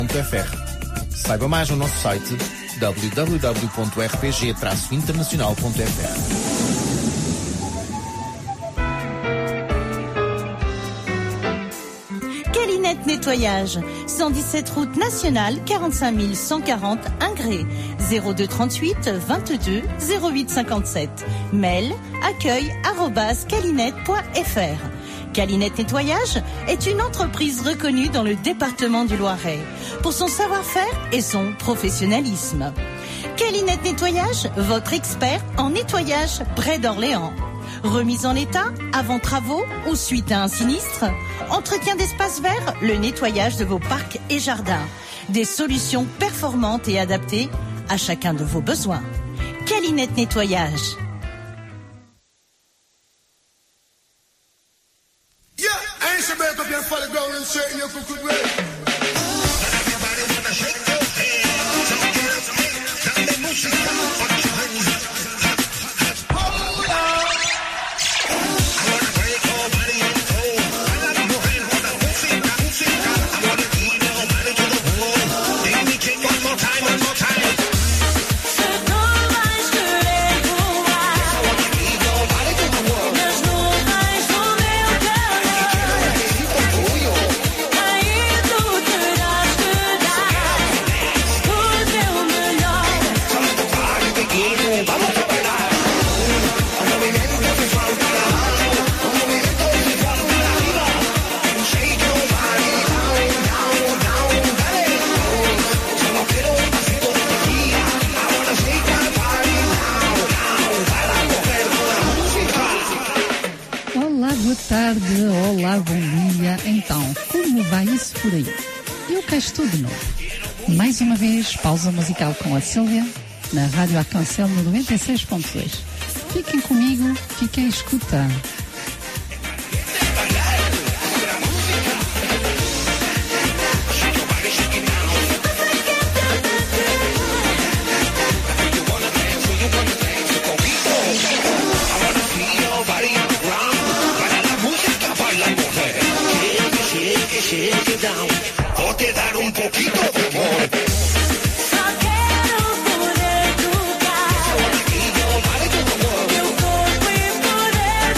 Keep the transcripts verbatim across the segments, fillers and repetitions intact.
F R. Saiba mais no nosso site w w w ponto r p g traço internacional ponto f r. Calinette Nettoyage, cent dix-sept route nationale, quarante-cinq mille cent quarante Ingré, zéro deux trente-huit vingt-deux zéro huit cinquante-sept. Mail accueil arobase calinette point f r. Calinette Nettoyage est une entreprise reconnue dans le département du Loiret pour son savoir-faire et son professionnalisme. Calinette Nettoyage, votre expert en nettoyage près d'Orléans. Remise en état, avant travaux ou suite à un sinistre. Entretien d'espaces verts, le nettoyage de vos parcs et jardins. Des solutions performantes et adaptées à chacun de vos besoins. Calinette Nettoyage. Yeah, I ain't so bad up your follow ground and straighten your crooked way. Everybody wanna shake your hands. So get up, turn the music down for the hands. Hold on. I wanna break your body and soul. I love your hand, wanna música, música. I wanna lead your body to the wall. Let me kick one more time, one more time. Boa tarde, olá, bom dia. Então, como vai isso por aí? Eu cá estou de novo. Mais uma vez, pausa musical com a Sílvia, na Rádio Arcancel no noventa e seis ponto dois. Fiquem comigo, fiquem a escutar. Vou te dar um pouquinho de amor. Só quero poder tocar meu corpo e poder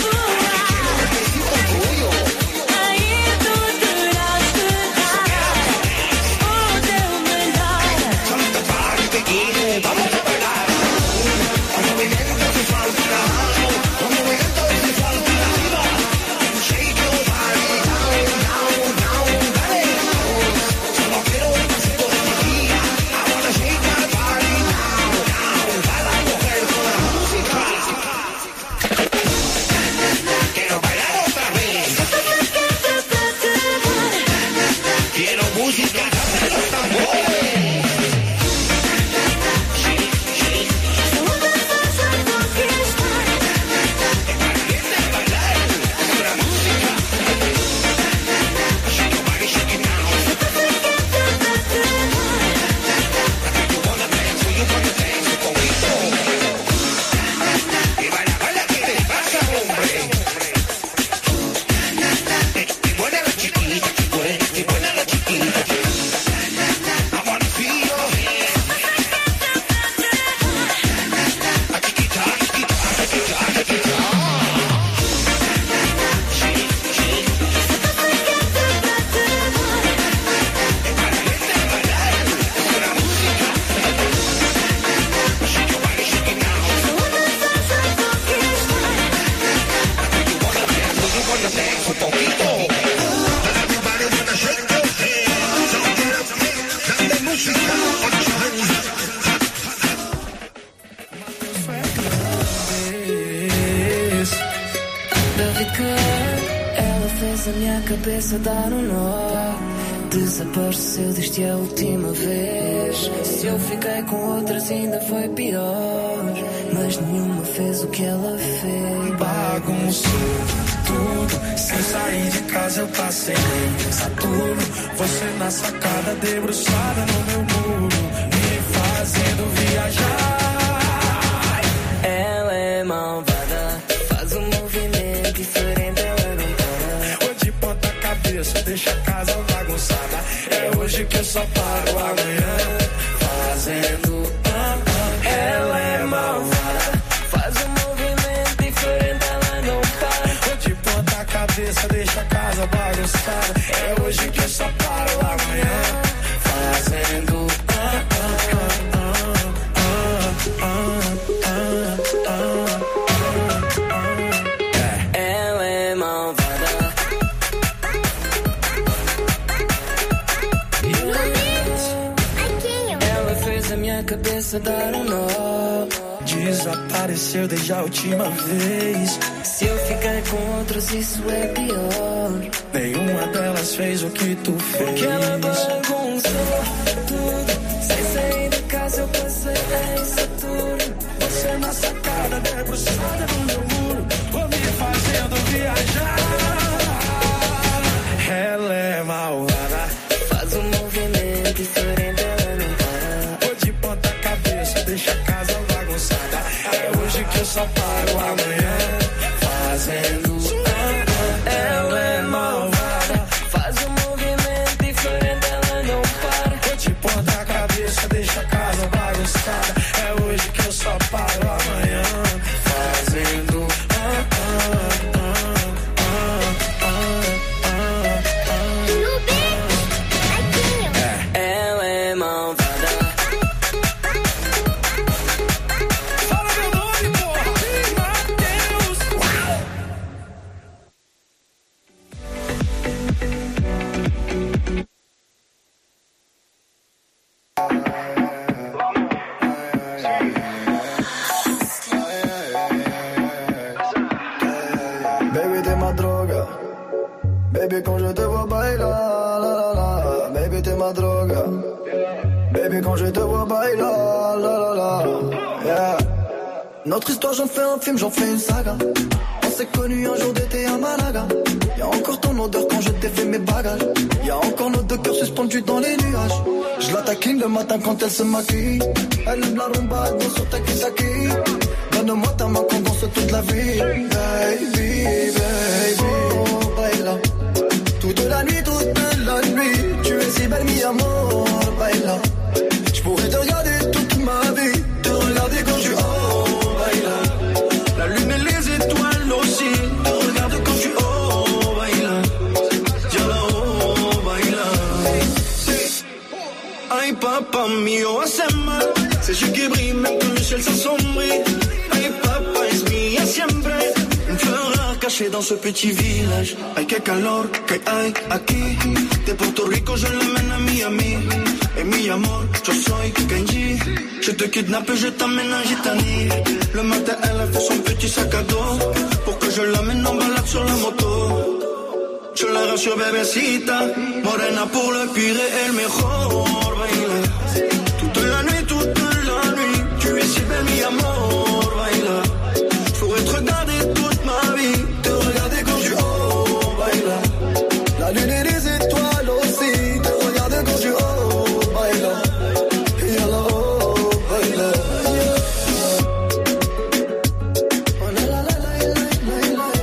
voar. Aí tu terás que dar o teu melhor. Solta para pequeno, vamos a bailar. O movimento se falta, o movimento se falta arriba. Shake your body down, down, down, dale. Solo quiero un pasito de tequila. I wanna shake my body down, down, para mover con la música. Quiero bailar otra vez. Quiero música, dame los tambores. A minha cabeça dar um nó. Desapareceu, desde a última vez. Se eu fiquei com outras ainda foi pior. Mas nenhuma fez o que ela fez. Bagunçou tudo, sem sair de casa eu passei Saturno, você na sacada debruçada no meu muro, me fazendo viajar. Ela é malvada, faz um movimento diferente, ela não para. Deixa a casa bagunçada. É hoje que eu só paro amanhã. Fazendo ah, ah. Ela é malvada, faz um movimento diferente, ela não para. Vou de ponta cabeça, deixa a casa bagunçada. É hoje que eu só paro amanhã. Fazendo ah, ah, ah, ah, ah, ah, ah, ah, ah. Ela é malvada. Ela fez a minha cabeça dar um nó. Desapareceu desde a última vez. Se eu ficar com outros, isso é pior. Nenhuma delas fez o que tu fez. Porque ela bagunçou tudo. Sem sair de casa eu passei a insatura. Você na sacada, debruçada no meu muro, vou me fazendo viajar. Ela é malvada, faz um movimento diferente, ela não para. Vou de ponta cabeça, deixa a casa bagunçada. É hoje que eu só paro amanhã. Fazendo ah, ah. Ela é malvada, faz um movimento diferente, ela não para. Vou de ponta cabeça, deixa a casa bagunçada. É hoje que eu só paro amanhã. Fazendo ah, ah, ah, ah, ah, ah, ah. Ela é malvada. Fala meu nome, porra! Matheus! Baby, t'es ma drogue. Baby, quand je te vois bailar, la la la. Baby, t'es ma drogue. Baby, quand je te vois bailar, la la la. Yeah. Notre histoire, j'en fais un film, j'en fais une saga. On s'est connus un jour d'été à Malaga. Y'a encore ton odeur quand je t'ai fait mes bagages. Y'a encore nos deux cœurs suspendus dans les nuages. Je la taquine le matin quand elle se maquille. Elle aime la rumba, elle danse sur ta kisaki. Donne-moi ta main qu'on danse toute la vie. Baby, baby, oh, baila. Toute la nuit, toute la nuit. Tu es si belle, mi amor, baila. J'pourrais te regarder toute ma vie. Te regarder quand tu oh, baila. La lune et les étoiles aussi. Te regarde quand tu oh, baila. Yalla, oh, baila. Ay, papá mío, hace mal. Ses yeux qui brillent même quand le ciel s'assombrit. Ay, papa es mía siempre. Une fleur rare cachée dans ce petit village. Ay, qué calor que hay aquí. De Puerto Rico je l'amène à Miami. Et mi amor, yo soy Kenji. Je te kidnappe et je t'amène à Gitani. Le matin elle a fait son petit sac à dos pour que je l'amène en balade sur la moto. Je la rassure bebecita, morena pour le pire et el mejor. Baila toute la nuit, toute la nuit. Tu es si belle mi amor, baila. Je pourrais te regarder toute ma vie. Te regarder quand tu oh, baila. La lune et les étoiles aussi. Te regarder quand tu oh, baila. Yalla, oh, baila. Oh, la, la, la, la, la, la, la.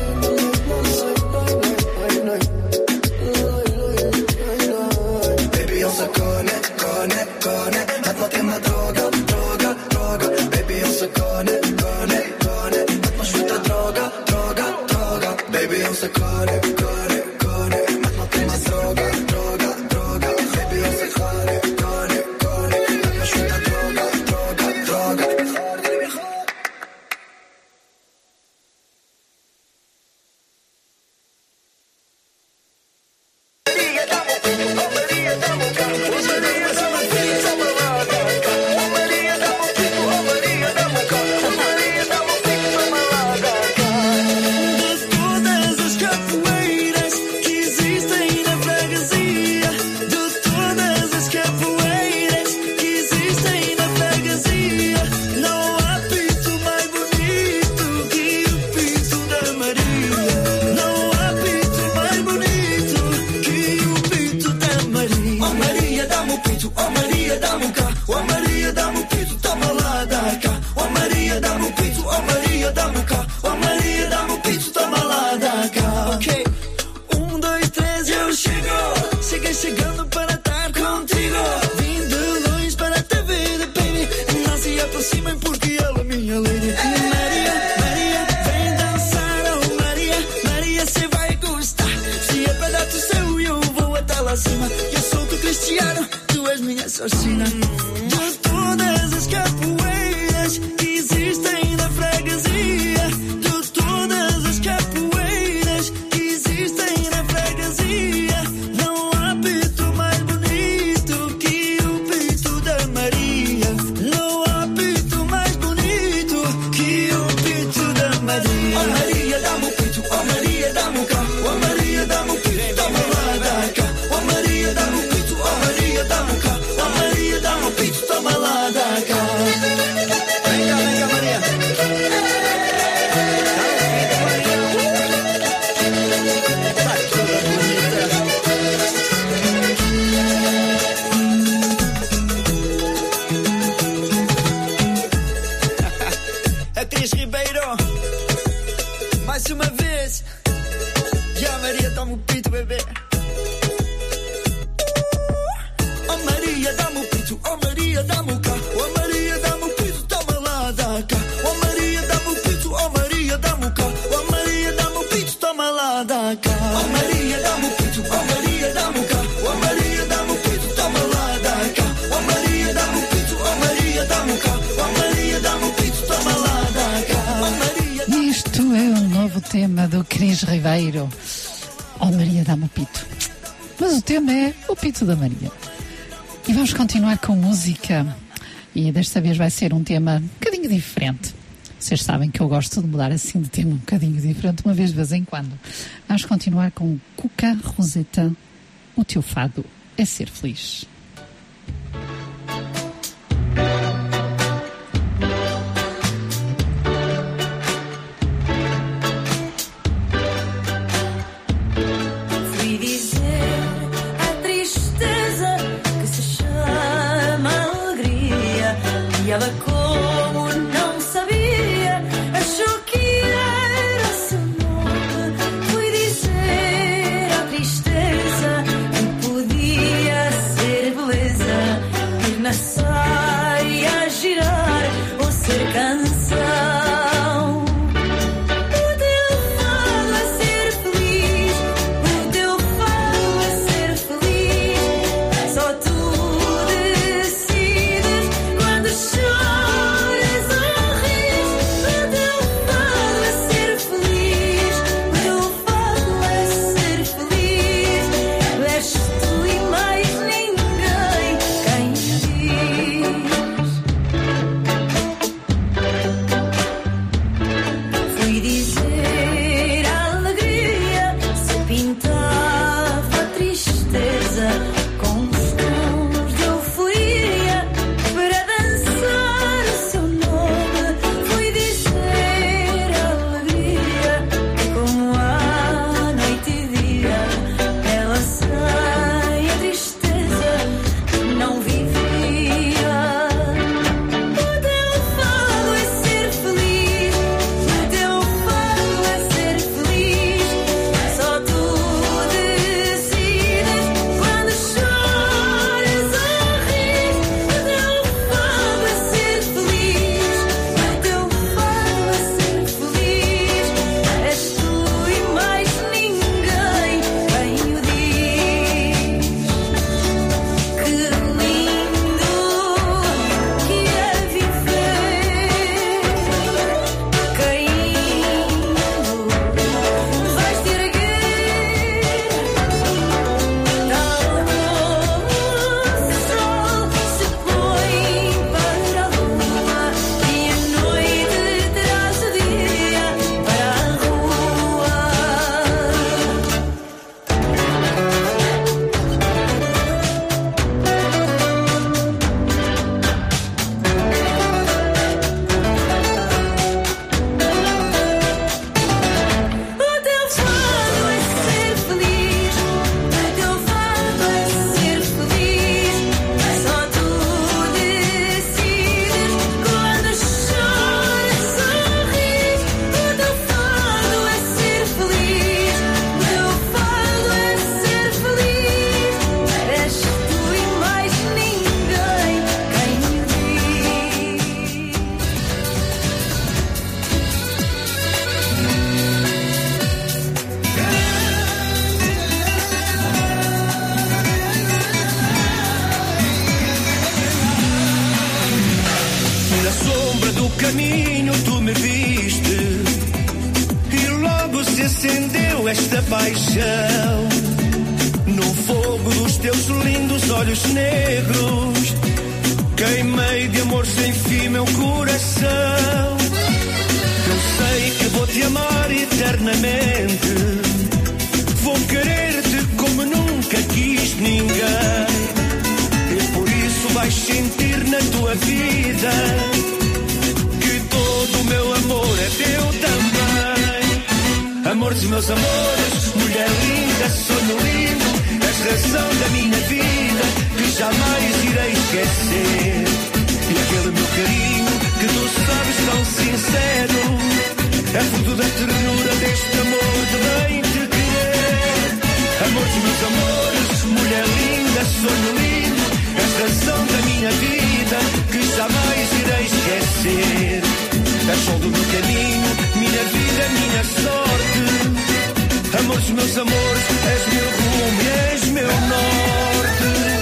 Baby, on se connaît, connaît, connaît. Maintenant t'es ma droga, droga, droga. Baby, on se connaît, connaît, connaît. Maintenant je suis ta droga, droga, droga. Baby, on se connaît, connaît, connaît. Maintenant t'es ma droga, droga, droga. Baby, on se connaît, connaît, connaît. Maintenant je suis ta droga, droga, droga. Todas as capoeiras que existem na freguesia. De todas as capoeiras que existem na freguesia. Não há pinto mais bonito que o pinto da Maria. Não há pinto mais bonito que o pinto da Maria. Oh Maria, dá-me o pinto, oh Maria, dá-me o cá. Oh Maria, dá-me o pinto, toma lá da cá. Oh Maria, dá-me o pinto, oh Maria, dá-me o cá. Oh Maria, dá-me o pinto, toma lá da cá. Ok, um, dois, três, eu chego. Cheguei chegando para estar contigo. tu és minha assassina. De todas as capoeiras que existem na freguesia, de todas as capoeiras que existem na freguesia, não há pito mais bonito que o pito da Maria. Não há pito mais bonito que o pito da Maria. Oh Maria, dá-me o pito, oh Maria, dá-me o cá, oh Maria, dá-me o pito, toma lá da cá. Oh Maria, dá-me o pito, oh Maria, dá-me o cá, oh Maria, dá-me o pito, toma lá da cá. Vem cá, vem cá, Maria. A Cris Ribeiro, mais uma vez. E a Maria, dá-me o pito, bebê. Oh Maria, dá-me o pito, oh Maria, dá-me o cá. Oh Maria, dá-me o pito, toma lá da cá. Oh Maria, dá-me o pito, oh Maria, dá-me o cá. Oh Maria, dá-me o pito, toma lá da cá. Oh Maria, dá-me o pito, oh Maria, dá-me o cá. Oh Maria, dá-me o pito, toma lá da cá. Oh Maria, dá-me o pito, oh Maria, dá-me o cá. Oh Maria, dá-me o pito, toma lá da cá. Oh Maria. Isto é um novo tema do Cris Ribeiro. Oh Maria, dá-me o pito. Mas o tema é o pito da Maria. E vamos continuar com música. E desta vez vai ser um tema um bocadinho diferente. Vocês sabem que eu gosto de mudar assim de tema um bocadinho diferente, uma vez de vez em quando. Vamos continuar com Cuca Roseta. O teu fado é ser feliz. Fui dizer à tristeza que se chama alegria, e ela, como não sabia, achou que era seu nome. Fui dizer à tristeza que podia ser beleza, ir na saia a girar ou ser canção. O teu fado é ser feliz, o teu fado é ser feliz. Só tu decides quando choras ou ris. O teu fado é ser feliz, o teu fado é ser feliz. És tu e mais ninguém quem diz. caminho tu me viste e logo se acendeu esta paixão. No fogo dos teus lindos olhos negros queimei de amor sem fim meu coração. Eu sei que vou te amar eternamente, vou querer-te como nunca quis ninguém. E por isso vais sentir na tua vida que todo o meu amor é teu também. Amor dos meus amores, mulher linda, sonho lindo, és razão da minha vida que jamais irei esquecer. E aquele meu carinho que tu sabes tão sincero é fruto da ternura deste amor de bem te querer. Amor dos meus amores, mulher linda, sonho lindo, és razão da minha vida que jamais irei esquecer. És sol do meu caminho, minha vida, minha sorte. Amor dos meus amores, és meu rumo e és meu norte.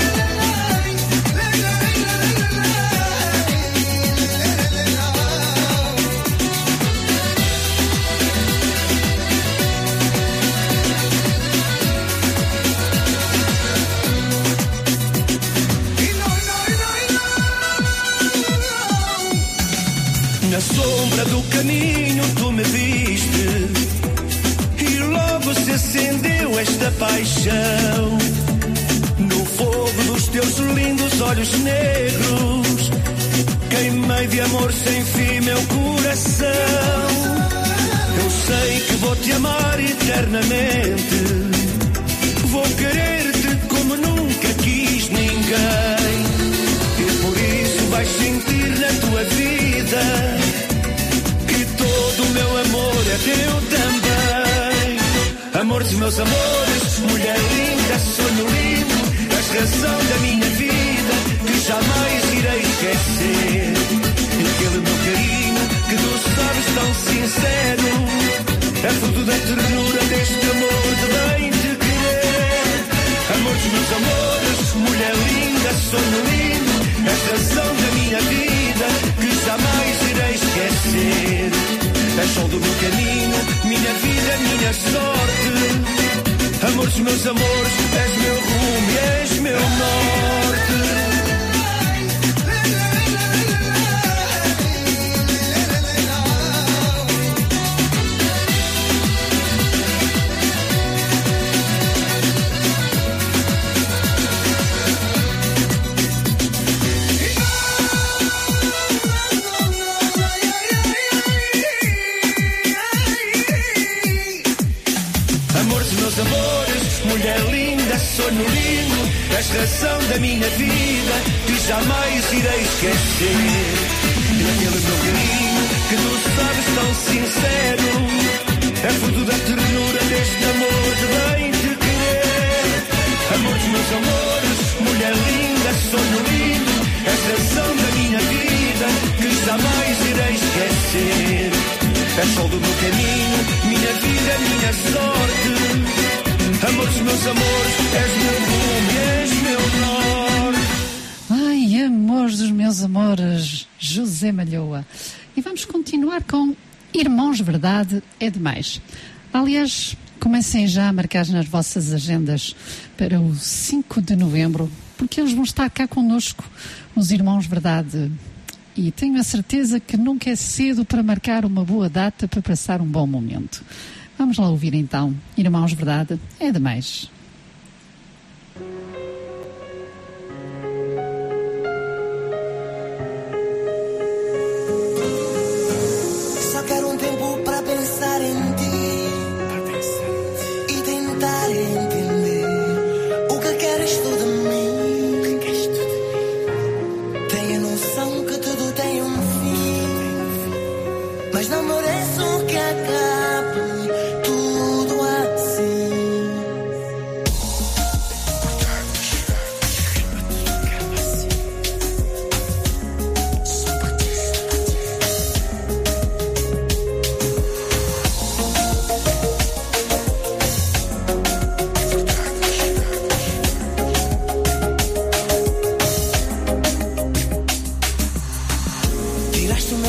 Na sombra do caminho tu me viste e logo se acendeu esta paixão. No fogo dos teus lindos olhos negros queimei de amor sem fim meu coração. Eu sei que vou te amar eternamente, vou querer-te como nunca quis ninguém. E por isso vais sentir na tua vida que todo o meu amor é teu também. Amor dos meus amores, mulher linda, sonho lindo, és razão da minha vida que jamais irei esquecer. E aquele meu carinho que tu sabes tão sincero é fruto da ternura deste amor de bem te querer. Amor dos meus amores, mulher linda, sonho lindo, és razão da minha vida que jamais irei esquecer. És sol do meu caminho, minha vida, minha sorte. Amor dos meus amores, és meu rumo e és meu norte. Mulher linda, sonho lindo, és razão da minha vida que jamais irei esquecer. E aquele meu carinho que tu sabes tão sincero é fruto da ternura deste amor de bem te querer. Amor dos meus amores, mulher linda, sonho lindo, és razão da minha vida que jamais irei esquecer. És sol do meu caminho, minha vida, minha sorte. Amor dos meus amores, és meu rumo e és meu norte. Ai, amor dos meus amores, José Malhoa. E vamos continuar com Irmãos Verdade é Demais. Aliás, comecem já a marcar nas vossas agendas para o cinco de novembro, porque eles vão estar cá connosco, os Irmãos Verdade. E tenho a certeza que nunca é cedo para marcar uma boa data para passar um bom momento. Vamos lá ouvir então, Irmãos Verdade é Demais. Só quero um tempo para pensar em ti e tentar entender o que queres tu de mim. Tenho noção que tudo tem um fim, mas não mereço que acabe tudo assim.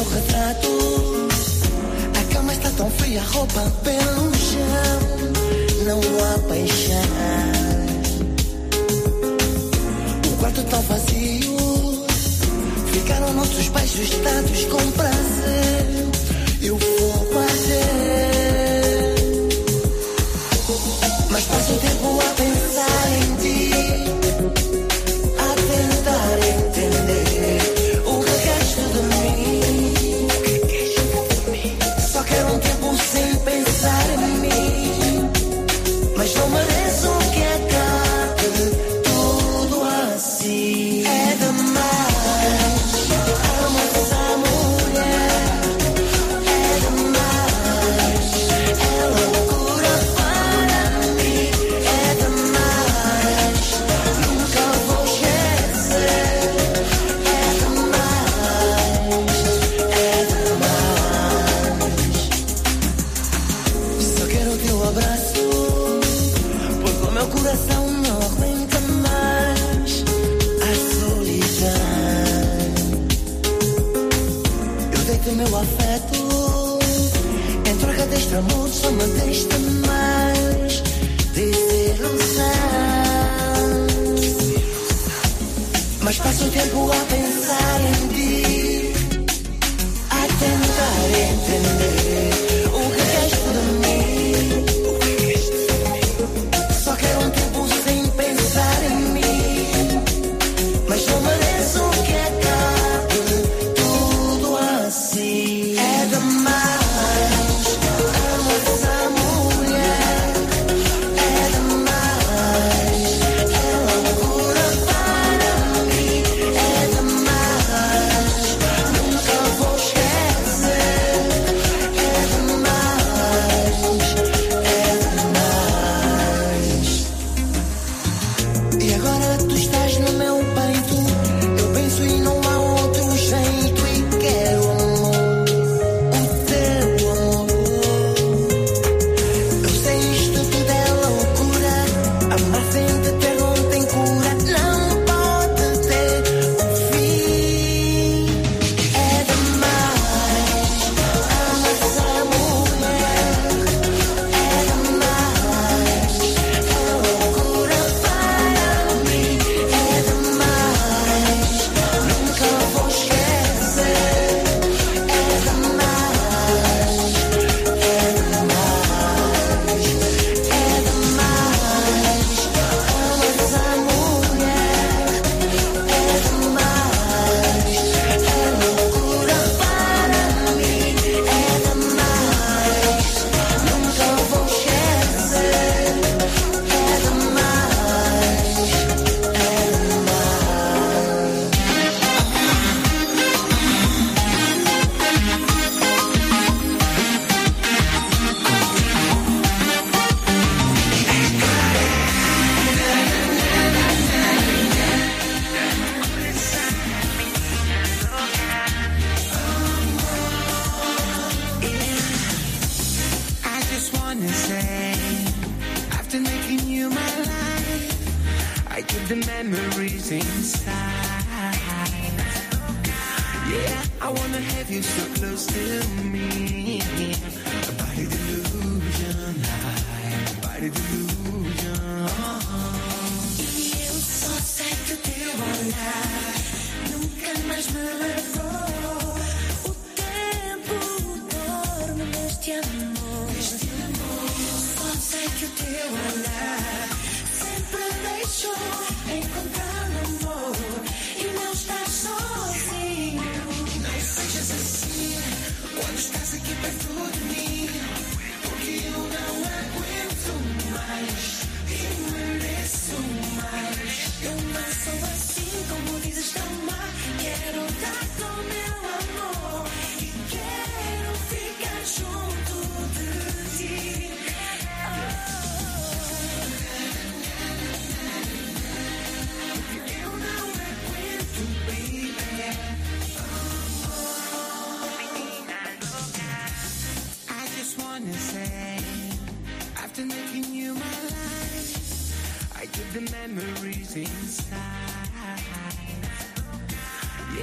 retrato. A cama está tão fria, a roupa pelo chão. Não há paixão. O quarto tão vazio. Ficaram nossos baixos estados com prazer. Eu vou bater. Mas passo o tempo a pensar em ti, a tentar entender o que resta de mim. Só quero um tempo sem pensar em mim, mas não mereço que acabe tudo assim. É demais, amo essa mulher. É demais, é loucura para mim. É demais, nunca vou esquecer. É demais, é demais. Só quero o teu abraço, porque o meu coração não aguenta mais a solidão. Eu deito meu afeto em troca deste amor, só me deste mais desilusão. Mas passo o tempo a pensar em ti, a tentar entender o que resta de mim. Só quero um tempo sem pensar em mim, mas não mereço que acabe tudo assim. É demais, amo essa mulher. É demais, é loucura para mim. É demais, nunca vou esquecer. É demais, é demais. E agora tu estás no meu peito, eu penso e não há outro jeito. E quero amor, o teu amor. Eu sei isto tudo é loucura, amar sem te ter não tem cura, não pode ter um fim. É demais, amo essa mulher. É demais, é loucura para mim. É demais, nunca vou esquecer. É demais, é demais, é demais. Amo essa mulher. É demais, é loucura para mim. É demais, nunca vou esquecer. É demais, é I just wanna say, after making you my life, I keep the memories inside. Yeah, I wanna have you so close to me. A body delusion, high, body delusion. E eu só sei que o teu olhar nunca mais me levou. O tempo dorme neste amor. Só sei que o teu olhar sempre deixou encontrar amor e não estás sozinho. Não sejas assim quando estás aqui perto de mim, porque eu não aguento mais e mereço mais. Eu não sou assim como dizes tão má. Quero dar-te o meu amor e quero ficar junto de ti. Eu não aguento, baby. I just wanna say, after making you my life, I keep the memories inside. Yeah, I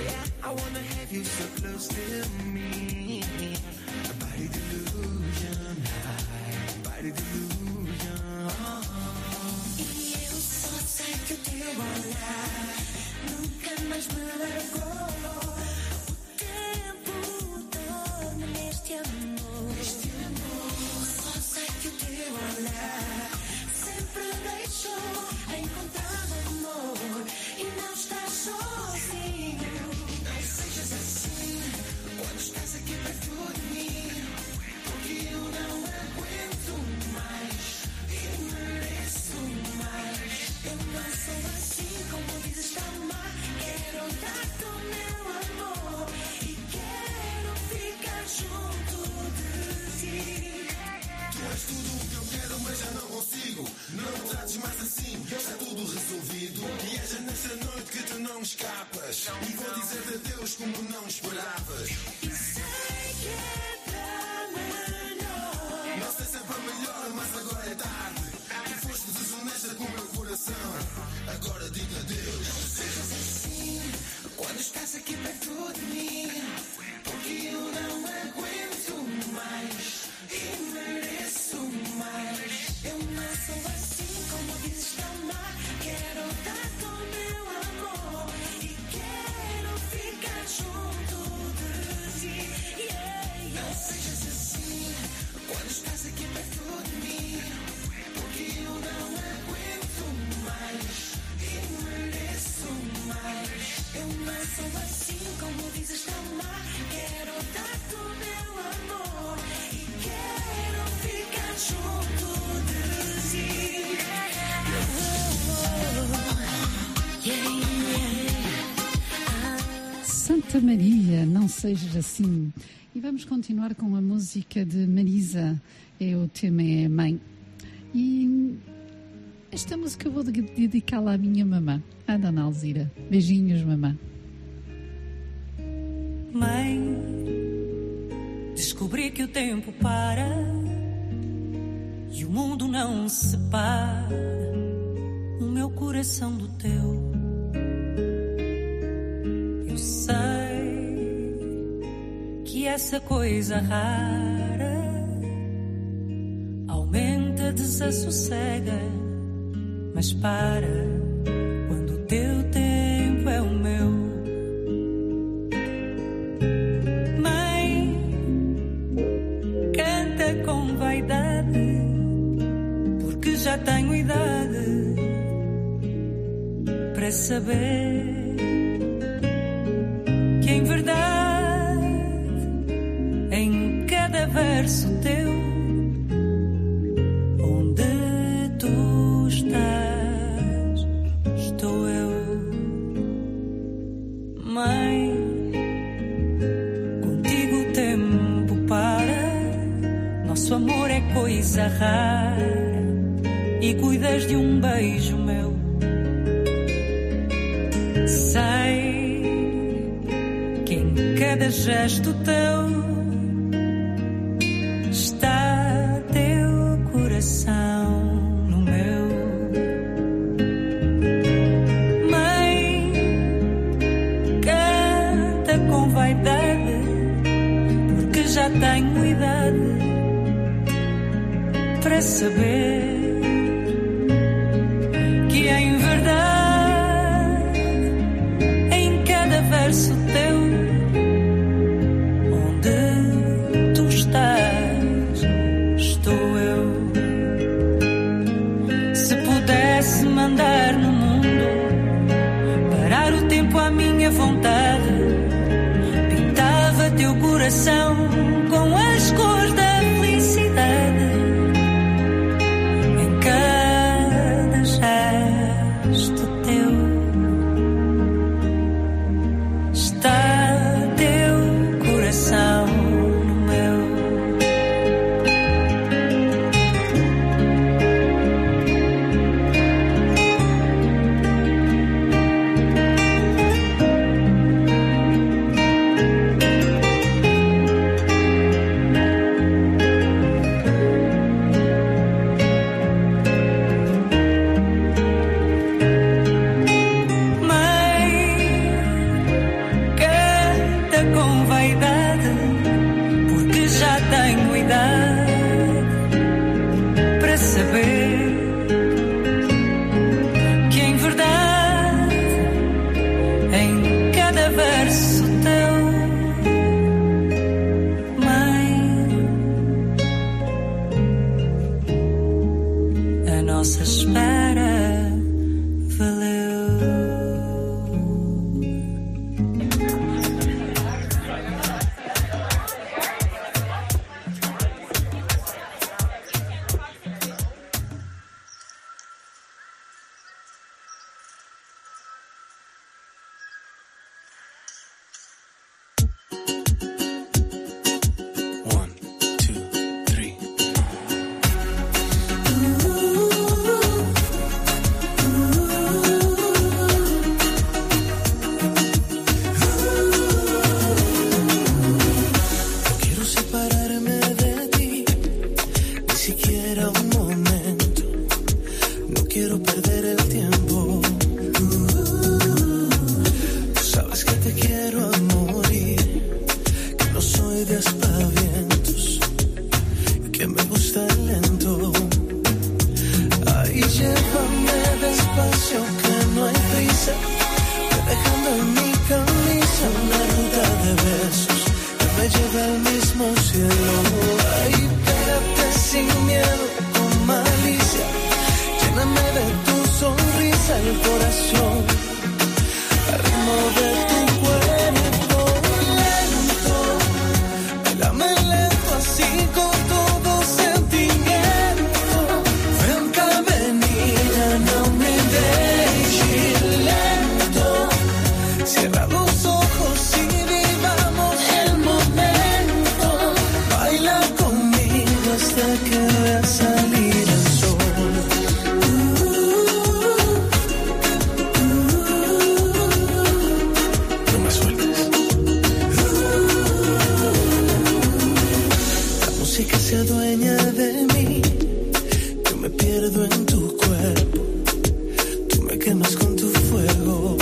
I wanna have you so close to me. A body delusion, high body delusion. E eu só sei que o teu olhar nunca mais me largou. O tempo dorme neste amor. Neste amor. Só sei que o teu olhar sempre deixou encontrar amor. E não estás sozinho. Não sejas assim quando estás aqui perto de mim. Porque eu não aguento mais e mereço mais. Eu não sou assim como dizes tão má. Quero dar-te o meu amor e quero ficar junto de ti. Tu és tudo o que eu quero, mas já não consigo. Não me trates mais assim, está tudo resolvido. E és nesta noite que tu não escapas. E vou dizer-te adeus como não esperavas. E sei que é para melhor. Não sei se é para melhor, mas agora é tarde. Tu foste desonesta com o meu coração. Agora diga adeus. Não sejas assim quando estás aqui perto de mim. Porque eu não aguento mais e mereço mais. Eu não sou assim como dizes tão má. Quero dar-te o meu amor e quero ficar junto de ti. Yeah, yeah. Não sejas assim quando estás aqui perto de mim. Porque eu não aguento mais e mereço mais. Eu não sou assim como dizes tão má. Quero dar-te o meu amor e quero ficar junto de ti. Oh, yeah, yeah. Santa Maria, não sejas assim. E vamos continuar com a música de Marisa. É o tema é Mãe. E esta música eu vou de- dedicá-la à minha mamã, à Dona Alzira. Beijinhos, mamã. Mãe, descobri que o tempo para e o mundo não separa o meu coração do teu. Eu sei que essa coisa rara aumenta, desassossega, mas para quando o teu tempo é o meu. Mãe, canta com vaidade, porque já tenho idade para saber que em verdade, em cada verso teu, onde tu estás, estou eu. Mãe, contigo o tempo para, nosso amor é coisa rara e cuidas de um beijo meu. Sei que em cada gesto teu está teu coração no meu. Mãe, canta com vaidade, porque já tenho idade para saber que em verdade, em cada verso teu, onde tu estás, estou eu. Se pudesse mandar no mundo, parar o tempo à minha vontade, pintava teu coração com as cores da felicidade. Em cada gesto teu está teu coração no meu. Mãe, Cierra los ojos y vivamos el momento. Baila conmigo hasta que vea salir el sol. No me sueltes. La música se adueña de mí. Yo me pierdo en tu cuerpo. Tú me quemas con tu fuego.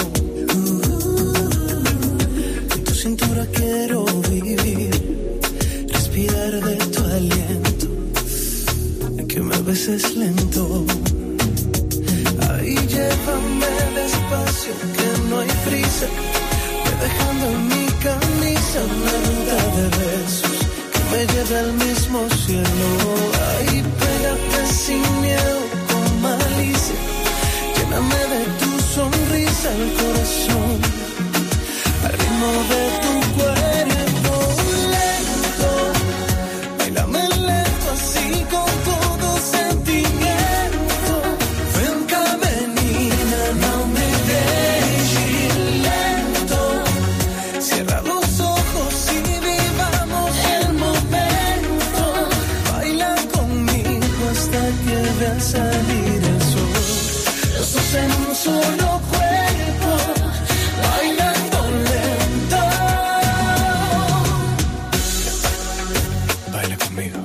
En tu cintura quiero vivir, respirar de tu aliento, que me beses lento. Ahí llévame despacio, que no hay prisa, ve dejando en mi camisa una ruta de besos que me lleve al mismo cielo. Ahí pégate sin miedo, con malicia, lléname de tu sonrisa el corazón, al ritmo de tu cuerpo lento. Bailame lento así con todo sentimiento. Ven cá, menina, no me dejes lento. Cierra los ojos y vivamos el momento. Baila conmigo hasta que vea salir el sol. Los dos en un solo cuerpo, bailando lento. Baila conmigo.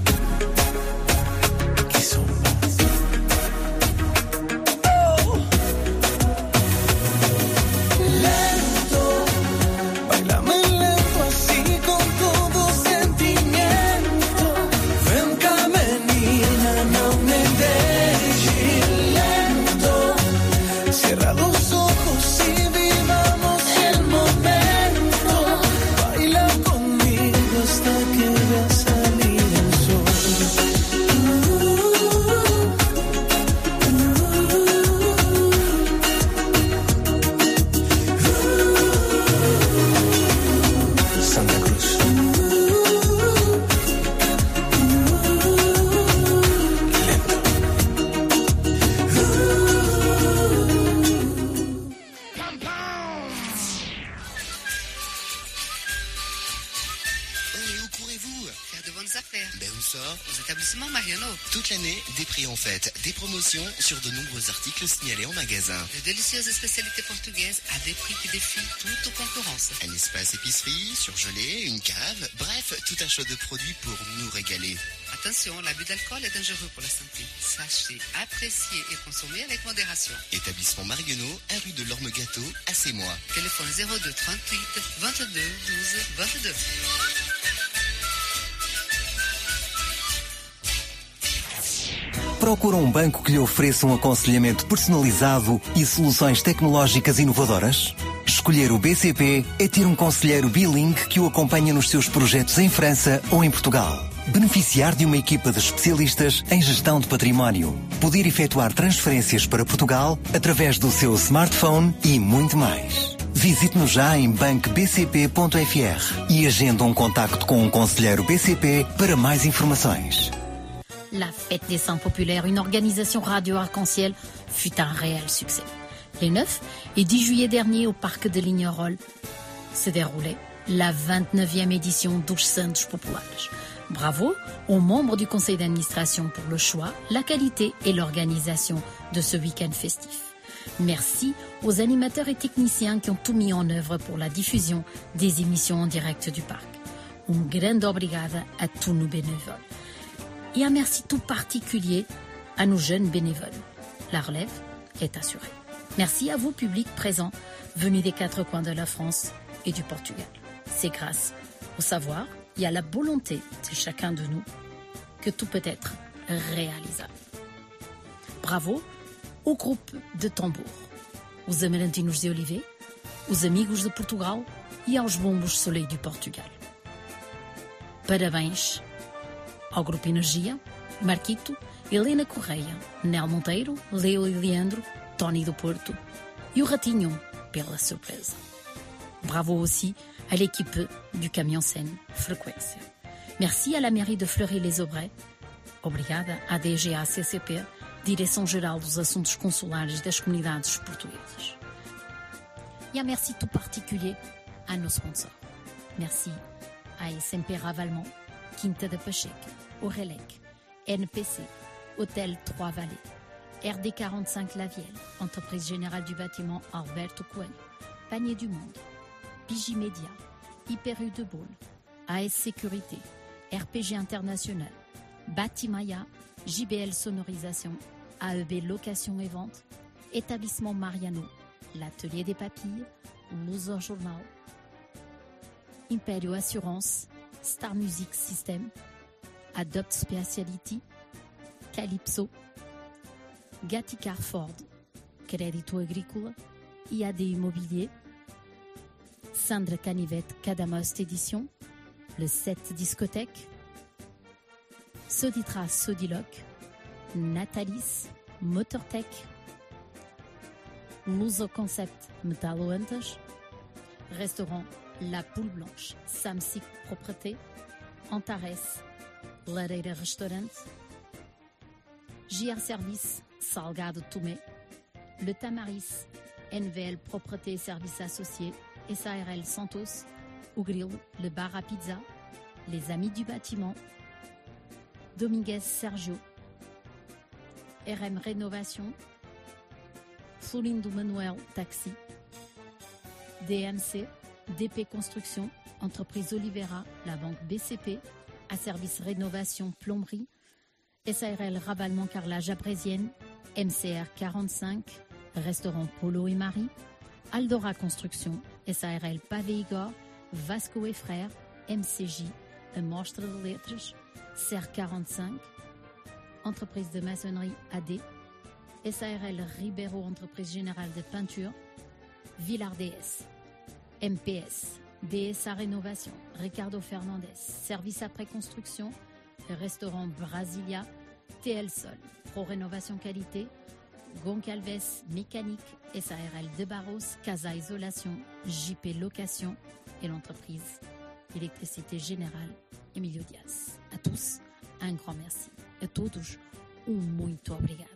Kizomba. Oh. Lento, bailame lento así con todo sentimiento. Ven cá, menina, no me dejes lento. Cierra los ojos y vivamos el momento. Baila conmigo hasta que vea salir el sol. Santa Cruz. Lento. Et où courez-vous? Faire de bonnes affaires. Ben où ça? Aux établissements Mariano. Toute l'année, des prix en fête, des promotions sur de nombreux articles signalés en magasin. De délicieuses spécialités portugaises à des prix qui défient toute concurrence. Un espace épicerie, surgelé, une cave, bref, tout un choix de produits pour nous régaler. Attention, l'abus d'alcool est dangereux pour la santé. Sachez apprécier et consommer avec modération. Établissement Marguenot, un rue de l'Orme-Gâteau, à Sémois. Téléphone zéro deux trente-huit vingt-deux douze vingt-deux. Procura um banco que lhe ofereça um aconselhamento personalizado e soluções tecnológicas inovadoras? Escolher o B C P é ter um conselheiro bilingue que o acompanha nos seus projetos em França ou em Portugal. Beneficiar de uma equipa de especialistas em gestão de património. Poder efetuar transferências para Portugal através do seu smartphone e muito mais. Visite-nos já em banco b c p ponto f r e agenda um contacto com um conselheiro B C P para mais informações. La Fête des Saints Populaires, une organisation radio arc-en-ciel, fut un réel succès. Les neuf et dix juillet dernier, au parc de Lignerolles, se déroulait la vingt-neuvième édition dos Santos Populares. Bravo aux membres du conseil d'administration pour le choix, la qualité et l'organisation de ce week-end festif. Merci aux animateurs et techniciens qui ont tout mis en œuvre pour la diffusion des émissions en direct du parc. Un grande obrigada à tous nos bénévoles. Et un merci tout particulier à nos jeunes bénévoles. La relève est assurée. Merci à vous, public présent, venus des quatre coins de la France et du Portugal. C'est grâce au savoir et à la volonté de chacun de nous que tout peut être réalisable. Bravo au groupe de tambour, os Amarantinos de Olivet, os Amigos de Portugal e aos Bombos Soleil du Portugal. Parabéns ao Grupo Energia, Marquito, Helena Correia, Nel Monteiro, Leo e Leandro, Tony do Porto e o Ratinho pela surpresa. Bravo aussi à l'équipe du Camion Scène Frequência. Merci à la mairie de Fleury-les-Aubrais. Obrigada à D G A C C P, Direção-Geral dos Assuntos Consulares das Comunidades Portuguesas. Et un merci tout particulier à nos sponsors. Merci à S M P Ravalement, Quinta de Pacheco, Aurelec, N P C, Hôtel Trois-Vallées, R D quarante-cinq La Vielle, Entreprise Générale du Bâtiment Alberto Coelho, Panier du Monde, Pigi Média, Hyper U de Baule, A S Sécurité, R P G International, Batimaya, J B L Sonorisation, A E B Location et Vente, Établissement Mariano, L'Atelier des Papilles, Loser Journal, Imperio Assurance, Star Music System, Adopt Speciality, Calypso, Gaticar Ford, Crédito Agrícola, I A D Immobilier, Sandra Canivette Cadamost Édition, Le sept Discothèque, Soditra Sodiloc, Natalis, Motortech, Luso Concept Metalo Antas, Restaurant La Poule Blanche, Samsic Propreté, Antares, Lareira Restaurante, J R Service, Salgado Tomé, Le Tamaris, N V L Propreté et Services Associés, S A R L Santos, Au Grill, Le Bar à Pizza, Les Amis du Bâtiment, Dominguez Sergio, R M Rénovation, Florindo Manuel Taxi, D M C, D P Construction, Entreprise Olivera, la banque B C P, à service rénovation plomberie, S A R L Ravalement Carrelage Abrésienne, M C R quarante-cinq, Restaurant Polo et Marie, Aldora Construction, S A R L Pavé Igor, Vasco et Frères, M C J, Mostra de Letras, C R quarante-cinq, Entreprise de maçonnerie A D, S A R L Ribeiro Entreprise Générale de Peinture, Villar D S, M P S, D S A Rénovation, Ricardo Fernandez, Service après construction, Restaurant Brasilia, T L Sol, Pro Rénovation Qualité, Goncalves Mécanique, S A R L de Barros, Casa Isolation, J P Location et l'entreprise Électricité Générale Emilio Diaz. À tous, un grand merci. A todos, um muito obrigado.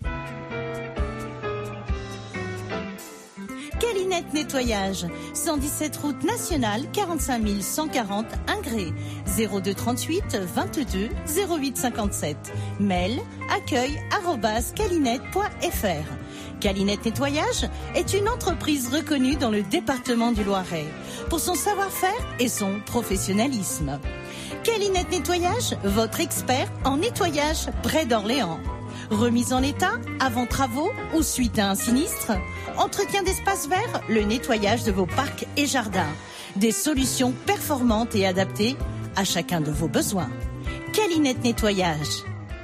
Calinette Nettoyage, cent dix-sept route nationale, quarante-cinq mille cent quarante Ingré, zéro deux trente-huit vingt-deux zéro huit cinquante-sept. Mail accueil arobase calinette point f r. Calinette Nettoyage est une entreprise reconnue dans le département du Loiret pour son savoir-faire et son professionnalisme. Calinette Nettoyage, votre expert en nettoyage près d'Orléans. Remise en état, avant travaux ou suite à un sinistre. Entretien d'espaces verts, le nettoyage de vos parcs et jardins. Des solutions performantes et adaptées à chacun de vos besoins. Calinette Nettoyage.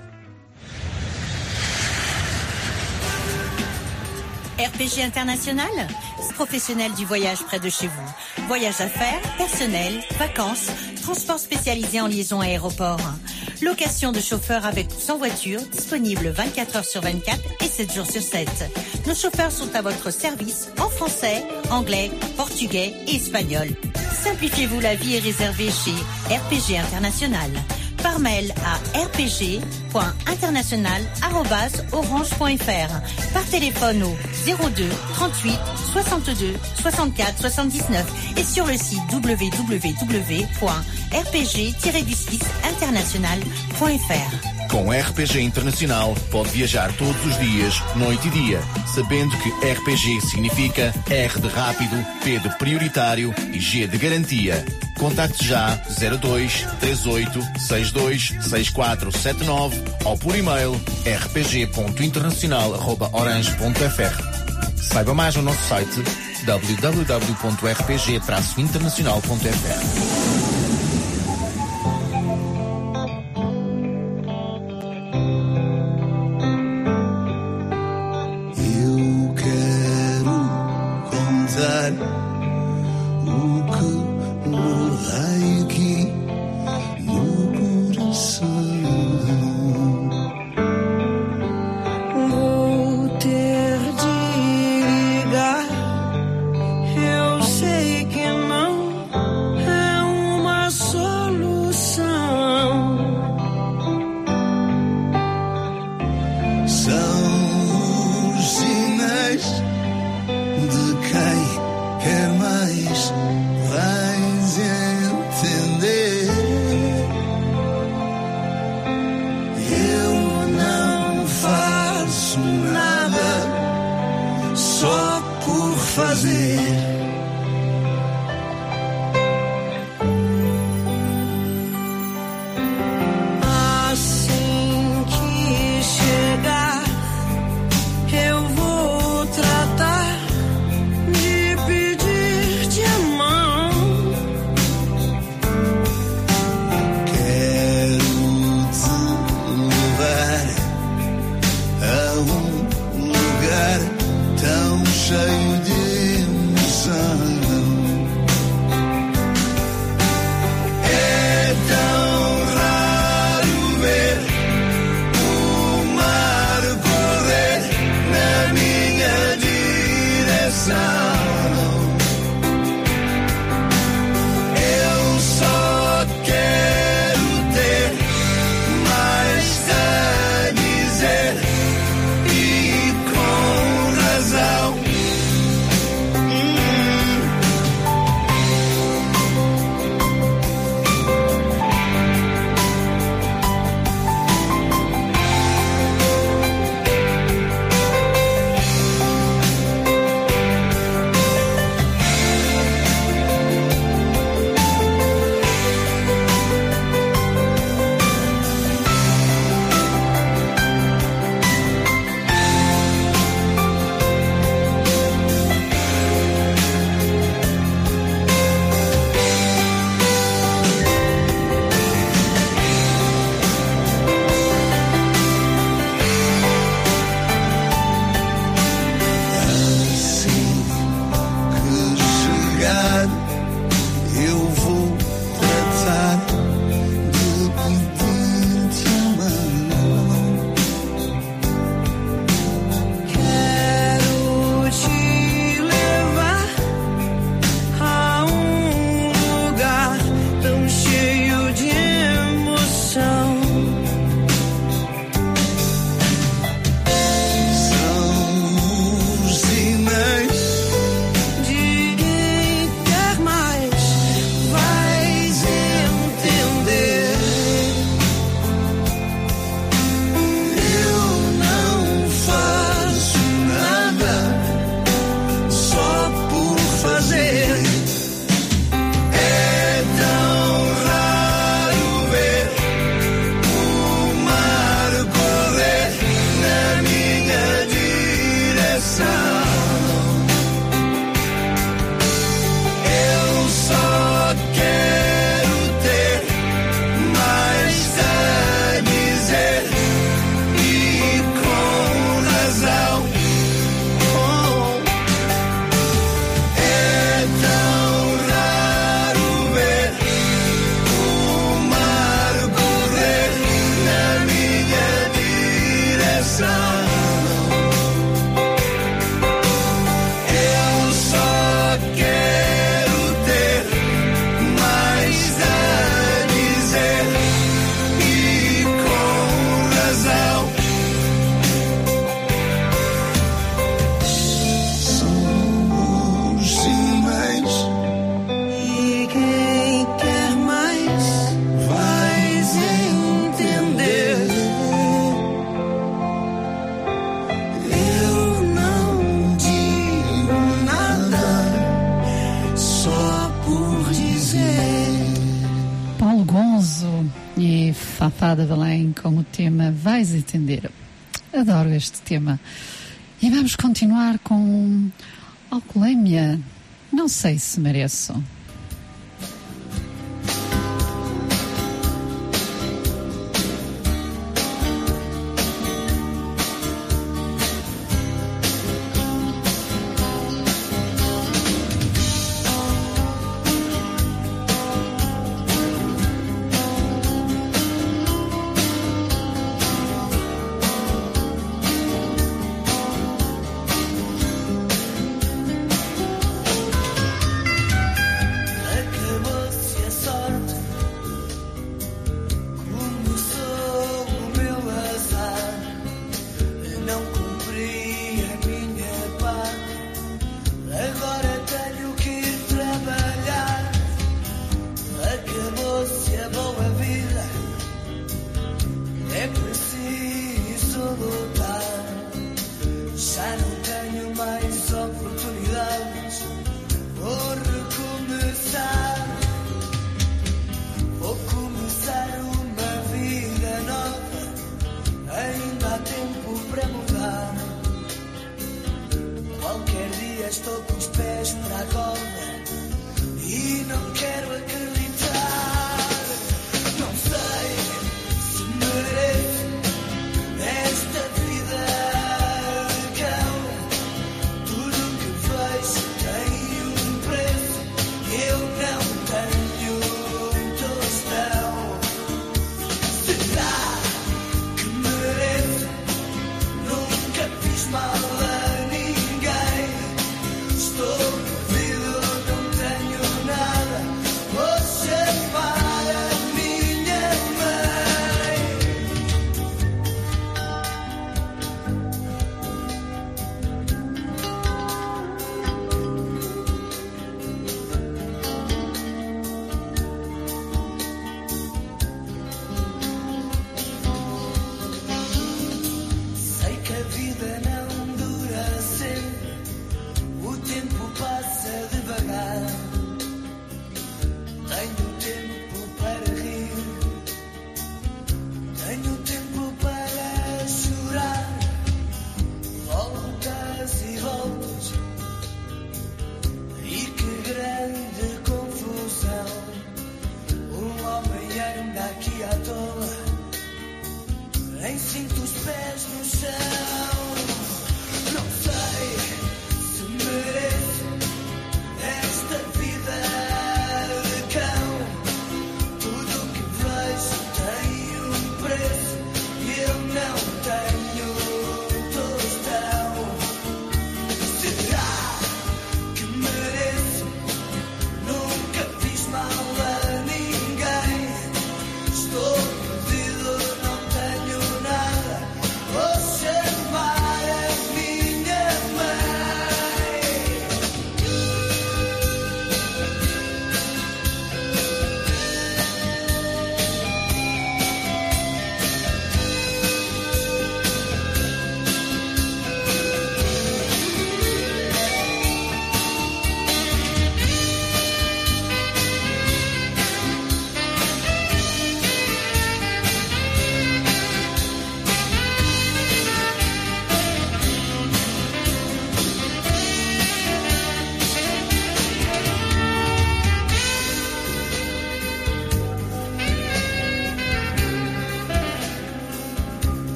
R P G International, professionnel du voyage près de chez vous. Voyage d'affaires, personnel, vacances, transport spécialisé en liaison aéroport. Location de chauffeurs avec ou sans voiture, disponible vingt-quatre heures sur vingt-quatre et sept jours sur sept. Nos chauffeurs sont à votre service en français, anglais, portugais et espagnol. Simplifiez-vous la vie et réservez chez R P G International. Par mail à r p g point international arobase orange point f r. Par téléphone au zéro deux trente-huit soixante-deux soixante-quatre soixante-dix-neuf et sur le site w w w point r p g tiret du six international point f r. Com R P G Internacional pode viajar todos os dias, noite e dia, sabendo que R P G significa R de rápido, P de prioritário e G de garantia. Contacte já zero dois três oito seis dois seis quatro sete nove ou por e-mail r p g ponto internacional arroba orange ponto f r. Saiba mais no nosso site w w w ponto r p g traço internacional ponto f r. Eu sei que não é um por dizer. Paulo Gonzo e Fafá da Belém com o tema Vais Entender. Adoro este tema. E vamos continuar com Alcoolemia. Não sei se mereço.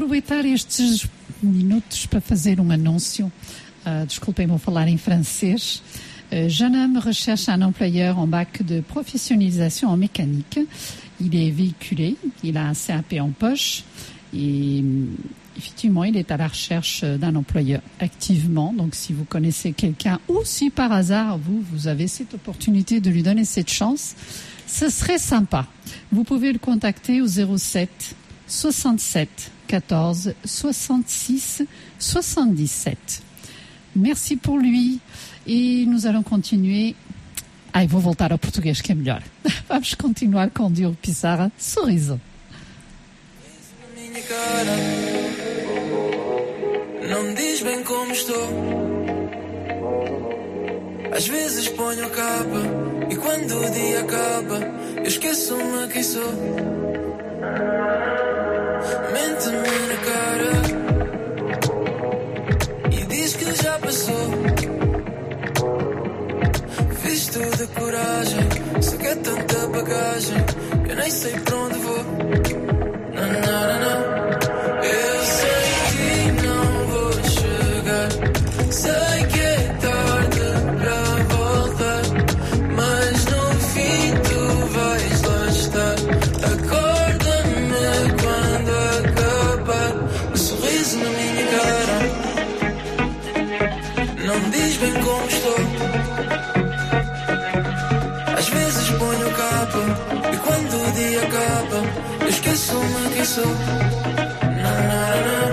aproveitar estes minutos para fazer um anúncio. Uh, desculpem, vou falar em francês. Uh, jeune homme recherche un employeur en bac de professionnalisation en mécanique. Il est véhiculé, il a un C A P en poche et effectivement, il est à la recherche d'un employeur activement. Donc, si vous connaissez quelqu'un ou si par hasard, vous, vous avez cette opportunité de lui donner cette chance, ce serait sympa. Vous pouvez le contacter au zéro sept soixante-sept quatorze soixante-six soixante-dix-sept. Merci pour lui. E nós vamos continuar. Ai, vou voltar ao português que é melhor. Vamos continuar com o Diogo Pissarra. Sorriso. Minha cara, não me diz bem como estou. Às vezes ponho a capa e quando o dia acaba eu esqueço-me quem sou. Mente-me na cara e diz que já passou. Visto de coragem, sei que é tanta bagagem, eu nem sei para onde vou. Não, não, não, não. Eu sei que não vou chegar, sei que é tarde para voltar, mas no fim tu vais lá estar. Acorda-me quando acabar, um sorriso na minha cara. Não me diz bem como estou. Às vezes ponho capa e quando o dia acaba eu esqueço-me quem sou. Não, não, não.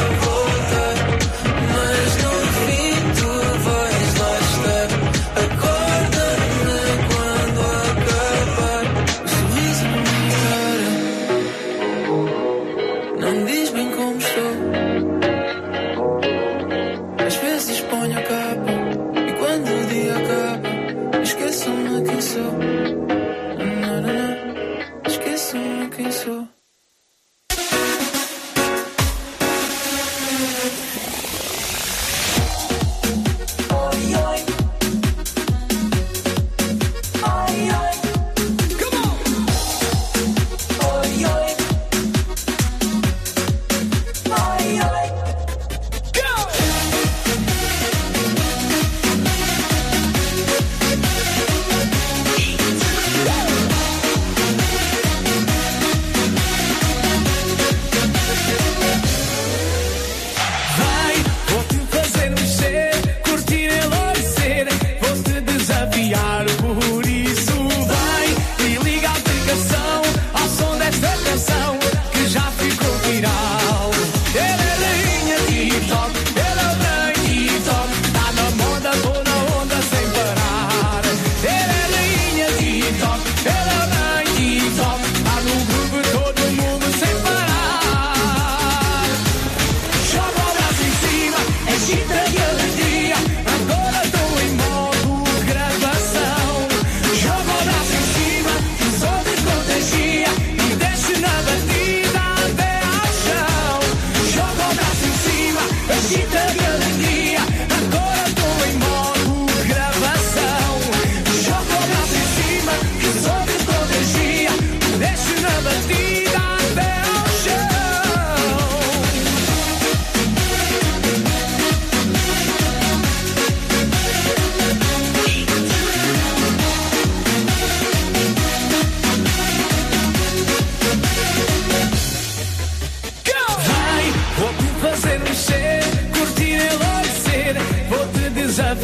Acorda-me